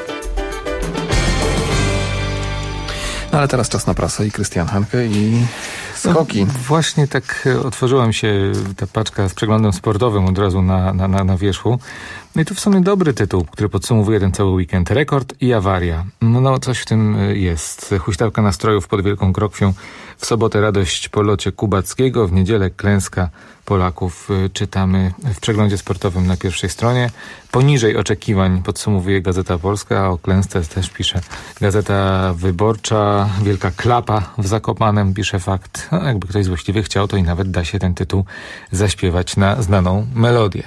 No ale teraz czas na prasę i Krystian Hanke i skoki. No, właśnie tak otworzyła mi się ta paczka z przeglądem sportowym od razu na, na, na, na wierzchu. No i to w sumie dobry tytuł, który podsumowuje ten cały weekend. Rekord i awaria. No, no coś w tym jest. Huśtawka nastrojów pod Wielką Krokwią. W sobotę radość po locie Kubackiego, w niedzielę klęska Polaków. Czytamy w przeglądzie sportowym na pierwszej stronie. Poniżej oczekiwań podsumowuje Gazeta Polska, a o klęsce też pisze Gazeta Wyborcza. Wielka klapa w Zakopanem, pisze Fakt. No, jakby ktoś złośliwy chciał, to i nawet da się ten tytuł zaśpiewać na znaną melodię.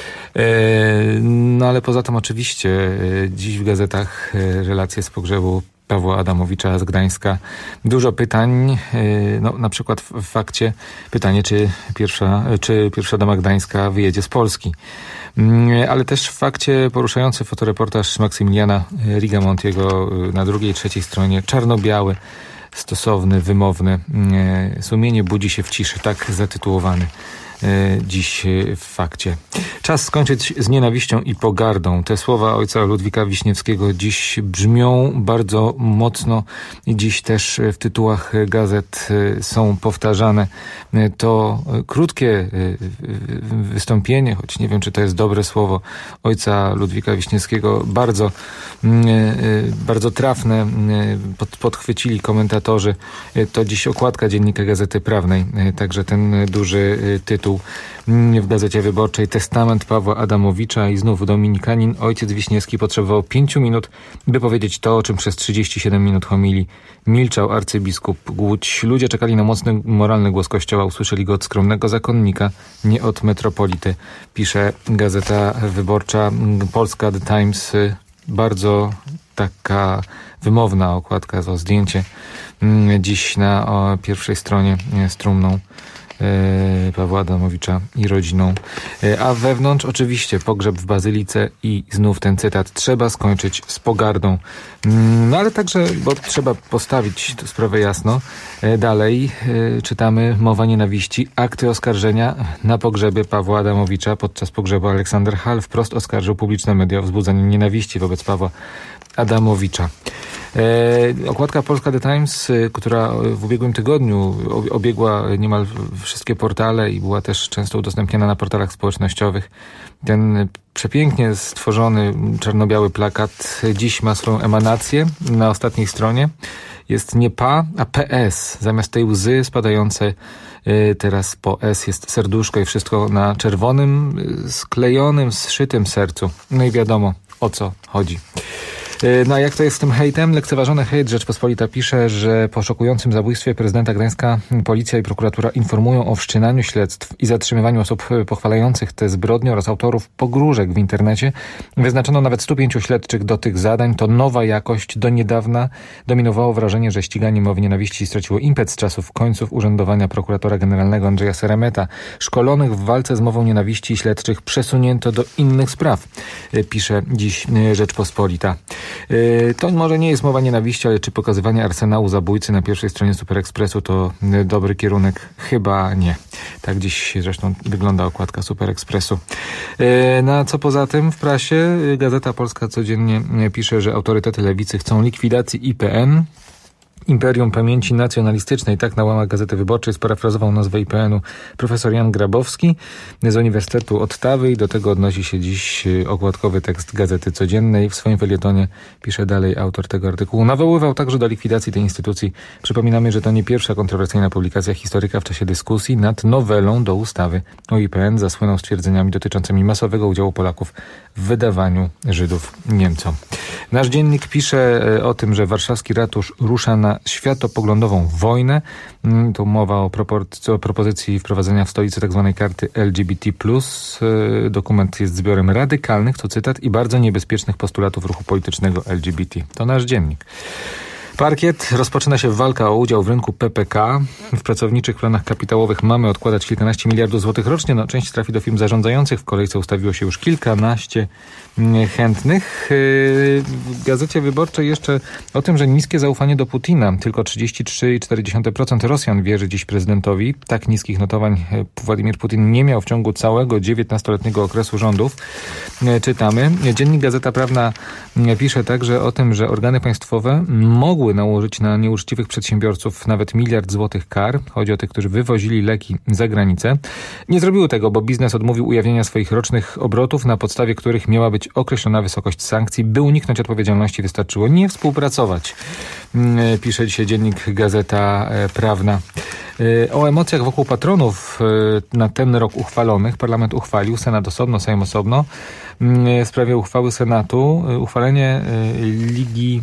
No ale poza tym oczywiście dziś w gazetach relacje z pogrzebu Pawła Adamowicza z Gdańska. Dużo pytań, no na przykład w Fakcie pytanie, czy pierwsza, czy pierwsza dama Gdańska wyjedzie z Polski. Ale też w Fakcie poruszający fotoreportaż Maksymiliana Rigamontiego na drugiej, trzeciej stronie, czarno-biały, stosowny, wymowny. Sumienie budzi się w ciszy, tak zatytułowany dziś w Fakcie. Czas skończyć z nienawiścią i pogardą. Te słowa ojca Ludwika Wiśniewskiego dziś brzmią bardzo mocno i dziś też w tytułach gazet są powtarzane. To krótkie wystąpienie, choć nie wiem, czy to jest dobre słowo, ojca Ludwika Wiśniewskiego, bardzo, bardzo trafne, pod, podchwycili komentatorzy. To dziś okładka Dziennika Gazety Prawnej, także ten duży tytuł w Gazecie Wyborczej. Testament Pawła Adamowicza i znów dominikanin. Ojciec Wiśniewski potrzebował pięciu minut, by powiedzieć to, o czym przez trzydzieści siedem minut homilii milczał arcybiskup Głódź. Ludzie czekali na mocny, moralny głos Kościoła. Usłyszeli go od skromnego zakonnika, nie od metropolity. Pisze Gazeta Wyborcza. Polska The Times. Bardzo taka wymowna okładka, to zdjęcie dziś na o, pierwszej stronie z trumną Pawła Adamowicza i rodziną. A wewnątrz oczywiście pogrzeb w Bazylice i znów ten cytat: trzeba skończyć z pogardą. No ale także, bo trzeba postawić tę sprawę jasno, dalej czytamy mowa nienawiści, akty oskarżenia na pogrzebie Pawła Adamowicza. Podczas pogrzebu Aleksander Hall wprost oskarżył publiczne media o wzbudzanie nienawiści wobec Pawła Adamowicza. E, okładka Polska The Times, która w ubiegłym tygodniu obiegła niemal wszystkie portale i była też często udostępniana na portalach społecznościowych. Ten przepięknie stworzony czarno-biały plakat dziś ma swoją emanację na ostatniej stronie jest nie pa, a pe es. Zamiast tej łzy spadającej teraz po S jest serduszko i wszystko na czerwonym, sklejonym, zszytym sercu. No i wiadomo, o co chodzi. No a jak to jest z tym hejtem? Lekceważony hejt. Rzeczpospolita pisze, że po szokującym zabójstwie prezydenta Gdańska policja i prokuratura informują o wszczynaniu śledztw i zatrzymywaniu osób pochwalających te zbrodnie oraz autorów pogróżek w internecie. Wyznaczono nawet stu pięciu śledczych do tych zadań. To nowa jakość. Do niedawna dominowało wrażenie, że ściganie mowy nienawiści straciło impet z czasów końców urzędowania prokuratora generalnego Andrzeja Seremeta. Szkolonych w walce z mową nienawiści śledczych przesunięto do innych spraw, pisze dziś Rzeczpospolita. To może nie jest mowa nienawiści, ale czy pokazywanie arsenału zabójcy na pierwszej stronie Super Expressu to dobry kierunek? Chyba nie. Tak dziś zresztą wygląda okładka Super Expressu. Na co poza tym w prasie Gazeta Polska codziennie pisze, że autorytety lewicy chcą likwidacji I P N. Imperium Pamięci Nacjonalistycznej, tak na łamach Gazety Wyborczej sparafrazował nazwę I P N-u profesor Jan Grabowski z Uniwersytetu Ottawy i do tego odnosi się dziś okładkowy tekst Gazety Codziennej. W swoim felietonie pisze dalej autor tego artykułu. Nawoływał także do likwidacji tej instytucji. Przypominamy, że to nie pierwsza kontrowersyjna publikacja historyka w czasie dyskusji nad nowelą do ustawy o I P N. Zasłynął stwierdzeniami dotyczącymi masowego udziału Polaków w wydawaniu Żydów Niemcom. Nasz dziennik pisze o tym, że warszawski ratusz rusza na światopoglądową wojnę. Tu mowa o, propor- o propozycji wprowadzenia w stolicy tzw. karty L G B T plus. Dokument jest zbiorem radykalnych, to cytat, i bardzo niebezpiecznych postulatów ruchu politycznego L G B T. To nasz dziennik. Parkiet. Rozpoczyna się walka o udział w rynku P P K. W pracowniczych planach kapitałowych mamy odkładać kilkanaście miliardów złotych rocznie. No, część trafi do firm zarządzających. W kolejce ustawiło się już kilkanaście chętnych. W Gazecie Wyborczej jeszcze o tym, że niskie zaufanie do Putina. Tylko trzydzieści trzy i cztery dziesiąte procent Rosjan wierzy dziś prezydentowi. Tak niskich notowań Władimir Putin nie miał w ciągu całego dziewiętnastoletniego okresu rządów. Czytamy. Dziennik Gazeta Prawna pisze także o tym, że organy państwowe mogły nałożyć na nieuczciwych przedsiębiorców nawet miliard złotych kar. Chodzi o tych, którzy wywozili leki za granicę. Nie zrobiły tego, bo biznes odmówił ujawnienia swoich rocznych obrotów, na podstawie których miała być określona wysokość sankcji. By uniknąć odpowiedzialności, wystarczyło nie współpracować. Pisze dzisiaj dziennik Gazeta Prawna. O emocjach wokół patronów na ten rok uchwalonych parlament uchwalił, Senat osobno, Sejm osobno. W sprawie uchwały Senatu uchwalenie Ligi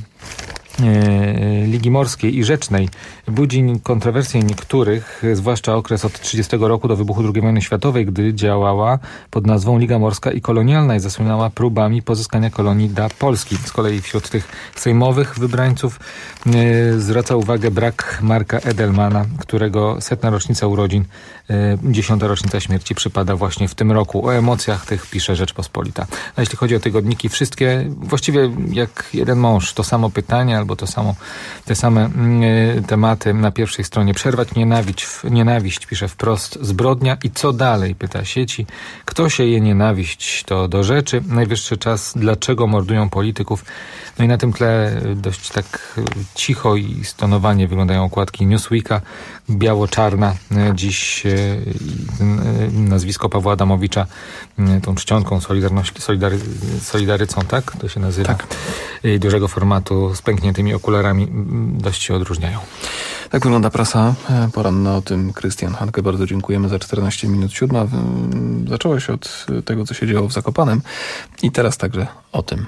Ligi Morskiej i Rzecznej budzi kontrowersje niektórych, zwłaszcza okres od trzydziestego roku do wybuchu drugiej wojny światowej, gdy działała pod nazwą Liga Morska i Kolonialna i zasłynęła próbami pozyskania kolonii dla Polski. Z kolei wśród tych sejmowych wybrańców e, zwraca uwagę brak Marka Edelmana, którego setna rocznica urodzin, e, dziesiąta rocznica śmierci przypada właśnie w tym roku. O emocjach tych pisze Rzeczpospolita. A jeśli chodzi o tygodniki, wszystkie właściwie jak jeden mąż, to samo pytanie albo to samo, te same y, tematy na pierwszej stronie. Przerwać nienawiść, nienawiść, pisze wprost, zbrodnia i co dalej, pyta sieci. Kto sieje nienawiść, to do rzeczy. Najwyższy czas, dlaczego mordują polityków. No i na tym tle dość tak cicho i stonowanie wyglądają okładki Newsweeka. Biało-czarna. Dziś y, y, nazwisko Pawła Adamowicza y, tą czcionką Solidarności, solidary, Solidarycą, tak? To się nazywa. Tak. Y, dużego formatu z pękniętymi okularami dość się odróżniają. Tak wygląda prasa poranna. O tym Krystian Hanke. Bardzo dziękujemy za czternaście minut siódma. Zaczęło się od tego, co się działo w Zakopanem i teraz także o tym.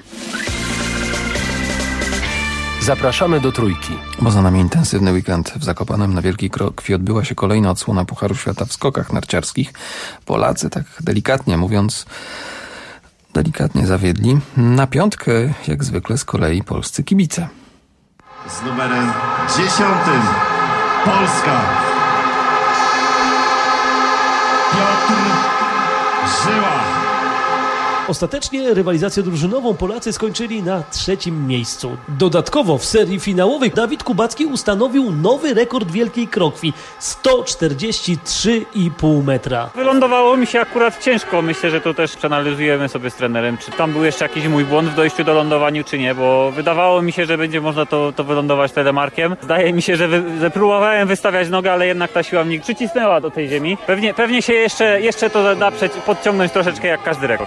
Zapraszamy do Trójki. Bo za nami intensywny weekend w Zakopanem. Na Wielkiej Krokwi odbyła się kolejna odsłona Pucharu Świata w skokach narciarskich. Polacy, tak delikatnie mówiąc, delikatnie zawiedli. Na piątkę, jak zwykle, z kolei polscy kibice. Z numerem dziesiątym Polska. Piotr Żyła. Ostatecznie rywalizację drużynową Polacy skończyli na trzecim miejscu. Dodatkowo w serii finałowej Dawid Kubacki ustanowił nowy rekord Wielkiej Krokwi. sto czterdzieści trzy i pół metra. Wylądowało mi się akurat ciężko. Myślę, że to też przeanalizujemy sobie z trenerem, czy tam był jeszcze jakiś mój błąd w dojściu do lądowaniu, czy nie, bo wydawało mi się, że będzie można to, to wylądować telemarkiem. Zdaje mi się, że, wy, że próbowałem wystawiać nogę, ale jednak ta siła mnie przycisnęła do tej ziemi. Pewnie, pewnie się jeszcze, jeszcze to da podciągnąć troszeczkę jak każdy rekord. Najlepszą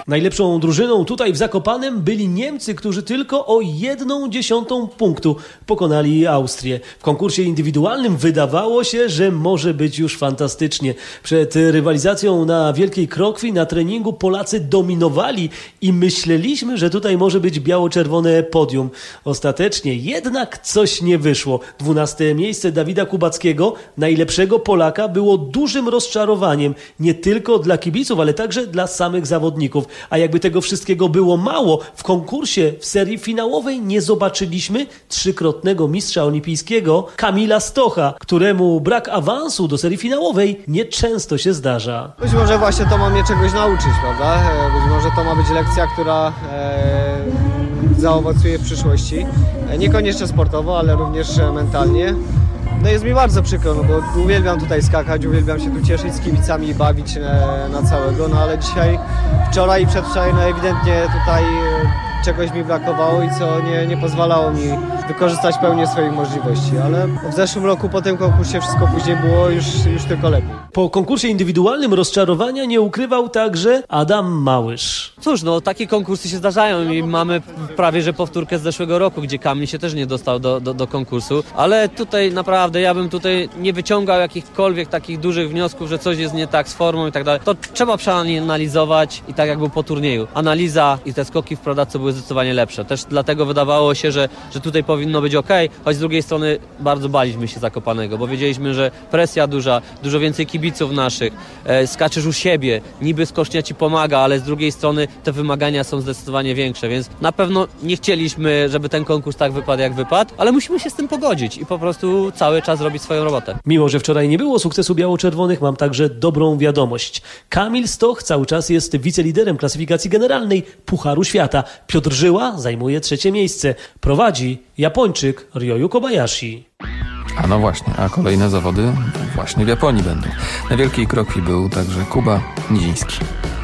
Drugą drużyną tutaj w Zakopanem byli Niemcy, którzy tylko o jedną dziesiątą punktu pokonali Austrię. W konkursie indywidualnym wydawało się, że może być już fantastycznie. Przed rywalizacją na Wielkiej Krokwi na treningu Polacy dominowali i myśleliśmy, że tutaj może być biało-czerwone podium. Ostatecznie jednak coś nie wyszło. Dwunaste miejsce Dawida Kubackiego, najlepszego Polaka, było dużym rozczarowaniem. Nie tylko dla kibiców, ale także dla samych zawodników. A jakby tego wszystkiego było mało, w konkursie w serii finałowej nie zobaczyliśmy trzykrotnego mistrza olimpijskiego Kamila Stocha, któremu brak awansu do serii finałowej nieczęsto się zdarza. Być może właśnie to ma mnie czegoś nauczyć, prawda? Być może to ma być lekcja, która e, zaowocuje w przyszłości. E, niekoniecznie sportowo, ale również mentalnie. No jest mi bardzo przykro, no bo uwielbiam tutaj skakać, uwielbiam się tu cieszyć z kibicami i bawić na, na całego, no ale dzisiaj, wczoraj i przedwczoraj, no ewidentnie tutaj czegoś mi brakowało i co nie, nie pozwalało mi wykorzystać pełnię swoich możliwości, ale w zeszłym roku po tym konkursie wszystko później było już, już tylko lepiej. Po konkursie indywidualnym rozczarowania nie ukrywał także Adam Małysz. Cóż, no takie konkursy się zdarzają i mamy prawie że powtórkę z zeszłego roku, gdzie Kamil się też nie dostał do, do, do konkursu, ale tutaj naprawdę ja bym tutaj nie wyciągał jakichkolwiek takich dużych wniosków, że coś jest nie tak z formą i tak dalej. To trzeba przeanalizować i tak jak było po turnieju. Analiza i te skoki w Prodawcu były zdecydowanie lepsze. Też dlatego wydawało się, że, że tutaj powinno być ok, choć z drugiej strony bardzo baliśmy się Zakopanego, bo wiedzieliśmy, że presja duża, dużo więcej kibiców naszych, e, skaczesz u siebie, niby skocznia ci pomaga, ale z drugiej strony te wymagania są zdecydowanie większe, więc na pewno nie chcieliśmy, żeby ten konkurs tak wypadł jak wypadł, ale musimy się z tym pogodzić i po prostu cały czas robić swoją robotę. Mimo że wczoraj nie było sukcesu biało-czerwonych, mam także dobrą wiadomość. Kamil Stoch cały czas jest wiceliderem klasyfikacji generalnej Pucharu Świata. Piotr Żyła zajmuje trzecie miejsce. Prowadzi Japończyk Ryoyu Kobayashi. A no właśnie, a kolejne zawody właśnie w Japonii będą. Na Wielkiej Krokwi był także Kuba Niziński.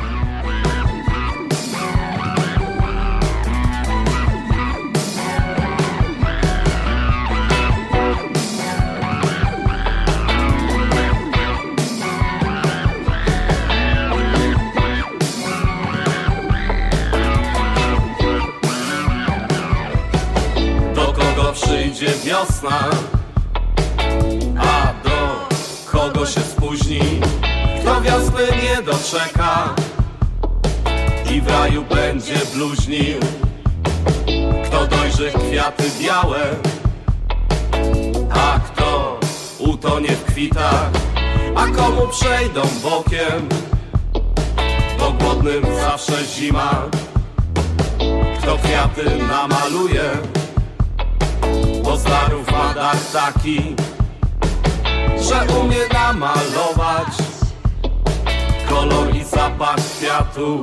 Przyjdzie wiosna, a do kogo się spóźni, kto wiosny nie doczeka i w raju będzie bluźnił, kto dojrzy kwiaty białe, a kto utonie w kwitach, a komu przejdą bokiem, bo głodnym zawsze zima, kto kwiaty namaluje, bo zdarów ma dar taki, że umie namalować kolor i zapach kwiatów.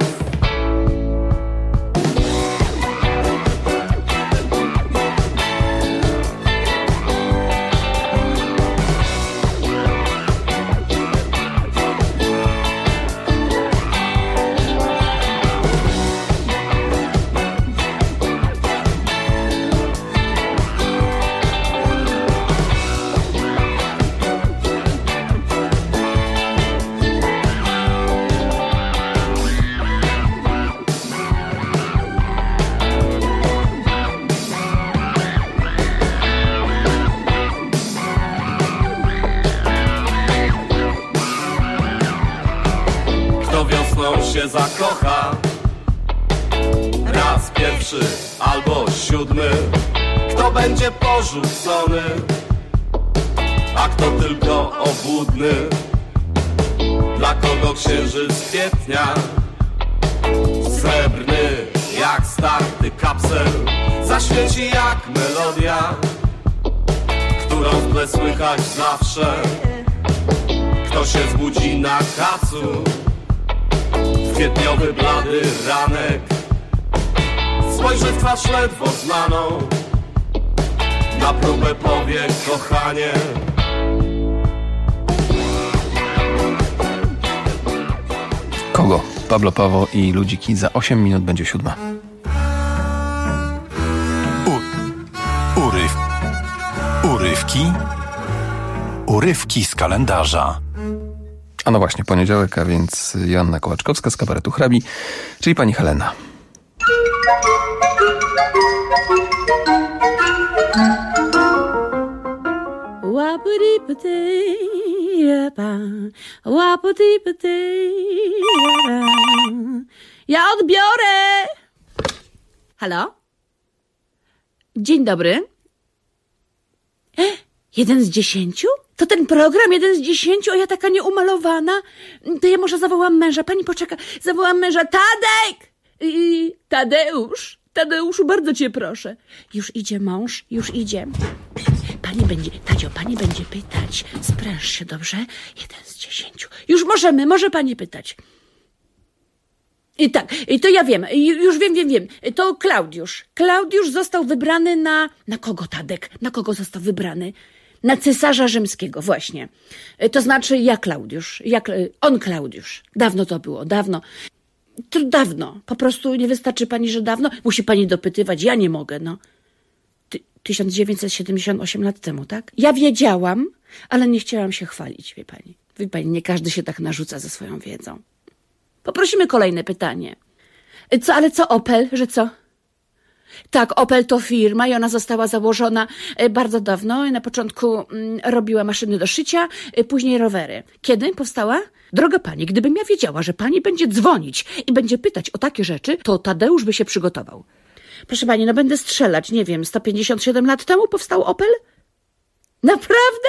Się zakocha raz pierwszy albo siódmy, kto będzie porzucony, a kto tylko obłudny, dla kogo księżyc kwietnia, srebrny jak starty kapsel, zaświeci jak melodia, którą w tle słychać zawsze, kto się zbudzi na kacu, kwietniowy blady ranek, spojrzy w twarz ledwo znaną, na próbę powie kochanie. Kogo? Pablo Paweł i Ludziki. Za osiem minut będzie siódma. U, uryw, urywki, urywki z kalendarza. A no właśnie, poniedziałek, a więc Joanna Kołaczkowska z kabaretu Hrabi, czyli pani Helena. Ja odbiorę! Halo? Dzień dobry. Jeden z dziesięciu? To ten program jeden z dziesięciu, a ja taka nieumalowana. To ja może zawołam męża. Pani poczeka, zawołam męża. Tadek! I Tadeusz, Tadeuszu, bardzo cię proszę. Już idzie mąż, już idzie. Pani będzie, Tadzio, pani będzie pytać. Spręż się, dobrze? Jeden z dziesięciu. Już możemy, może pani pytać. I tak, i to ja wiem, już wiem, wiem, wiem. To Klaudiusz. Klaudiusz został wybrany na... Na kogo, Tadek? Na kogo został wybrany? Na cesarza rzymskiego, właśnie. To znaczy ja Klaudiusz. Ja, on Klaudiusz. Dawno to było, dawno. To dawno. Po prostu nie wystarczy pani, że dawno. Musi pani dopytywać. Ja nie mogę, no. Ty, tysiąc dziewięćset siedemdziesiąt osiem lat temu, tak? Ja wiedziałam, ale nie chciałam się chwalić, wie pani. Wie pani, nie każdy się tak narzuca ze swoją wiedzą. Poprosimy kolejne pytanie. Co, ale co Opel, że co? Tak, Opel to firma i ona została założona bardzo dawno. Na początku robiła maszyny do szycia, później rowery. Kiedy powstała? Droga pani, gdybym ja wiedziała, że pani będzie dzwonić i będzie pytać o takie rzeczy, to Tadeusz by się przygotował. Proszę pani, no będę strzelać, nie wiem, sto pięćdziesiąt siedem lat temu powstał Opel? Naprawdę?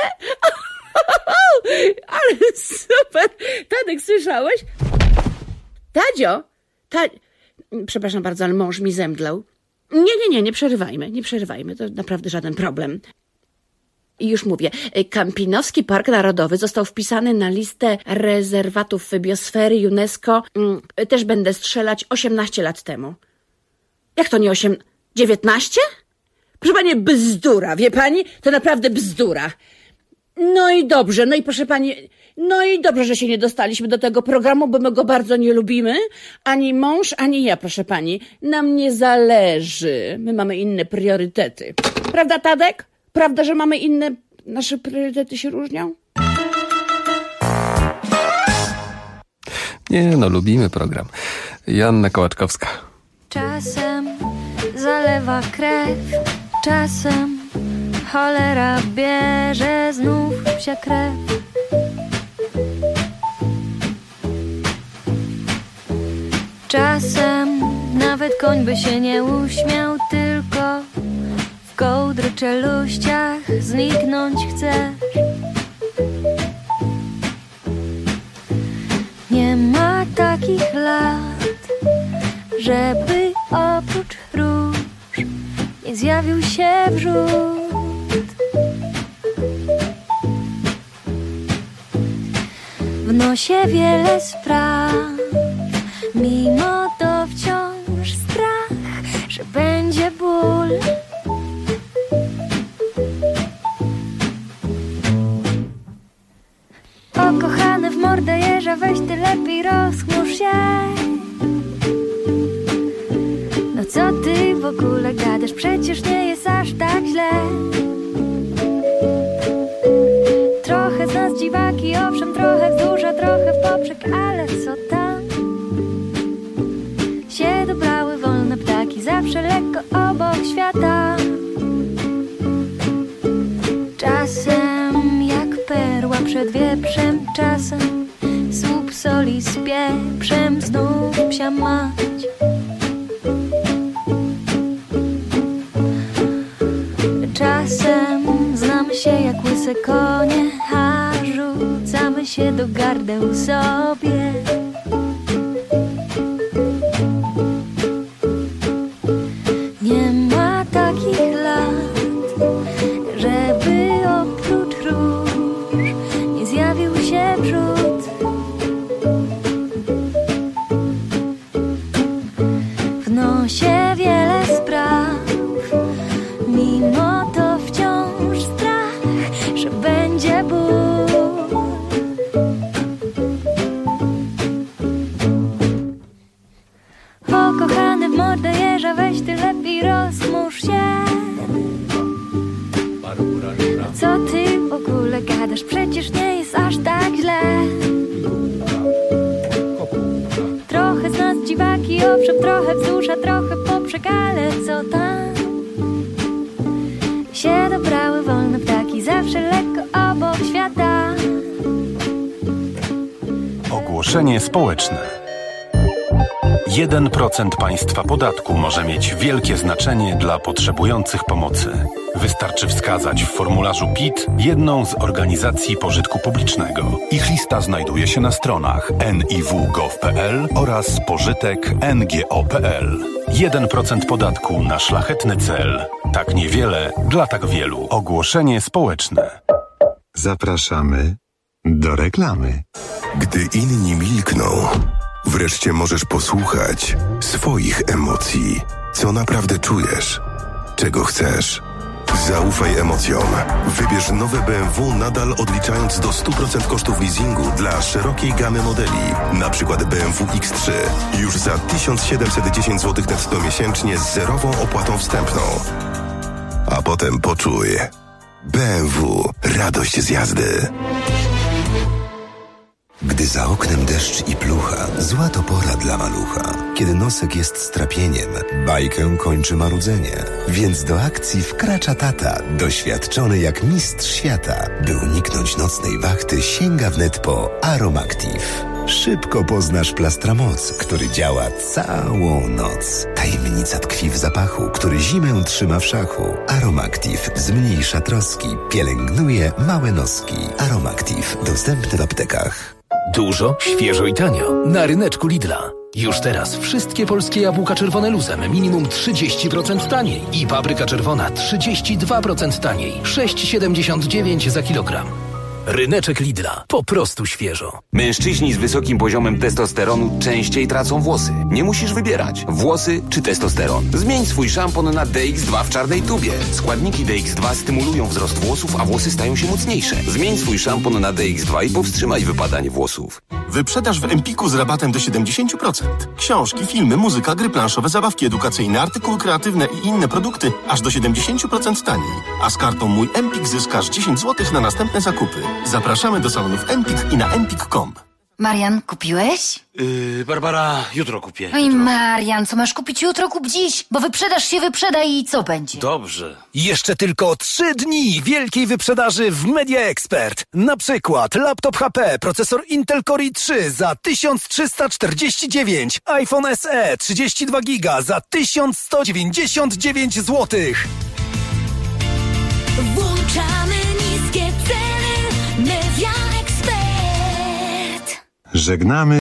Ale super! Tadek, słyszałeś? Tadzio? Ta... Przepraszam bardzo, ale mąż mi zemdlał. Nie, nie, nie, nie przerywajmy, nie przerywajmy, to naprawdę żaden problem. I już mówię, Kampinowski Park Narodowy został wpisany na listę rezerwatów biosfery UNESCO, też będę strzelać, osiemnaście lat temu. Jak to nie osiem... dziewiętnaście? Proszę pani, bzdura, wie pani? To naprawdę bzdura. No i dobrze, no i proszę pani, no i dobrze, że się nie dostaliśmy do tego programu, bo my go bardzo nie lubimy. Ani mąż, ani ja, proszę pani. Nam nie zależy. My mamy inne priorytety. Prawda, Tadek? Prawda, że mamy inne... Nasze priorytety się różnią? Nie, no lubimy program. Joanna Kołaczkowska. Czasem zalewa krew, czasem cholera bierze znów psia krew. Czasem nawet koń by się nie uśmiał, tylko w kołdry czeluściach zniknąć chcesz. Nie ma takich lat, żeby oprócz róż nie zjawił się wrzód. W nosie wiele spraw, mimo to wciąż strach, że będzie ból. O kochany, w mordę jeża, weź ty lepiej rozchmurz się. No co ty w ogóle gadasz? Przecież nie jest aż tak źle. Trochę z nas dziwaki, owszem, trochę wzdłuż, a trochę w poprzek, ale co tam? Się dobrały wolne ptaki, zawsze lekko obok świata. Czasem jak perła przed wieprzem, czasem słup soli z pieprzem, znów psia mać. Czasem znamy się jak łyse konie, a rzucamy się do gardeł sobie. Nie ma takich lat, żeby oprócz róż nie zjawił się wrzód. W nosie wiele spraw, mimo to wciąż strach, że będzie ból. O kochany, w mordę jeża, weź ty lepiej rozmusz się. Co ty w ogóle gadasz? Przecież nie jest aż tak źle. poprzek, ale co tam? Się dobrały wolne ptaki, zawsze lekko obok świata. Ogłoszenie społeczne. jeden procent państwa podatku może mieć wielkie znaczenie dla potrzebujących pomocy. Wystarczy wskazać w formularzu P I T jedną z organizacji pożytku publicznego. Ich lista znajduje się na stronach en i w kropka gov kropka pe el oraz pożytek kropka en ge o kropka pe el. jeden procent podatku na szlachetny cel. Tak niewiele dla tak wielu. Ogłoszenie społeczne. Zapraszamy do reklamy. Gdy inni milkną, wreszcie możesz posłuchać swoich emocji. Co naprawdę czujesz? Czego chcesz? Zaufaj emocjom. Wybierz nowe B M W nadal odliczając do stu procent kosztów leasingu dla szerokiej gamy modeli. Na przykład B M W X trzy. Już za tysiąc siedemset dziesięć złotych netto miesięcznie z zerową opłatą wstępną. A potem poczuj. B M W. Radość z jazdy. Gdy za oknem deszcz i plucha, zła to pora dla malucha. Kiedy nosek jest strapieniem, bajkę kończy marudzenie. Więc do akcji wkracza tata, doświadczony jak mistrz świata. By uniknąć nocnej wachty, sięga wnet po Aromactive. Szybko poznasz Plastramoc, który działa całą noc. Tajemnica tkwi w zapachu, który zimę trzyma w szachu. Aromactive zmniejsza troski, pielęgnuje małe noski. Aromactive dostępny w aptekach. Dużo, świeżo i tanio. Na ryneczku Lidla. Już teraz wszystkie polskie jabłka czerwone luzem minimum trzydzieści procent taniej i papryka czerwona trzydzieści dwa procent taniej. sześć siedemdziesiąt dziewięć za kilogram. Ryneczek Lidla. Po prostu świeżo. Mężczyźni z wysokim poziomem testosteronu częściej tracą włosy. Nie musisz wybierać. Włosy czy testosteron. Zmień swój szampon na D X dwa w czarnej tubie. Składniki D X dwa stymulują wzrost włosów, a włosy stają się mocniejsze. Zmień swój szampon na D X dwa i powstrzymaj wypadanie włosów. Wyprzedaż w Empiku z rabatem do siedemdziesiąt procent. Książki, filmy, muzyka, gry planszowe, zabawki edukacyjne, artykuły kreatywne i inne produkty aż do siedemdziesiąt procent taniej. A z kartą Mój Empik zyskasz dziesięć złotych na następne zakupy. Zapraszamy do salonów Empik i na empik kropka com. Marian, kupiłeś? Yy, Barbara, jutro kupię. Oj, Marian, co masz kupić jutro, kup dziś, bo wyprzedaż się wyprzeda i co będzie? Dobrze. Jeszcze tylko trzy dni wielkiej wyprzedaży w Media Expert. Na przykład laptop H P, procesor Intel Core i trzy za tysiąc trzysta czterdzieści dziewięć, iPhone S E trzydzieści dwa giga za tysiąc sto dziewięćdziesiąt dziewięć złotych. Włączamy niskie ceny. Media Expert. Żegnamy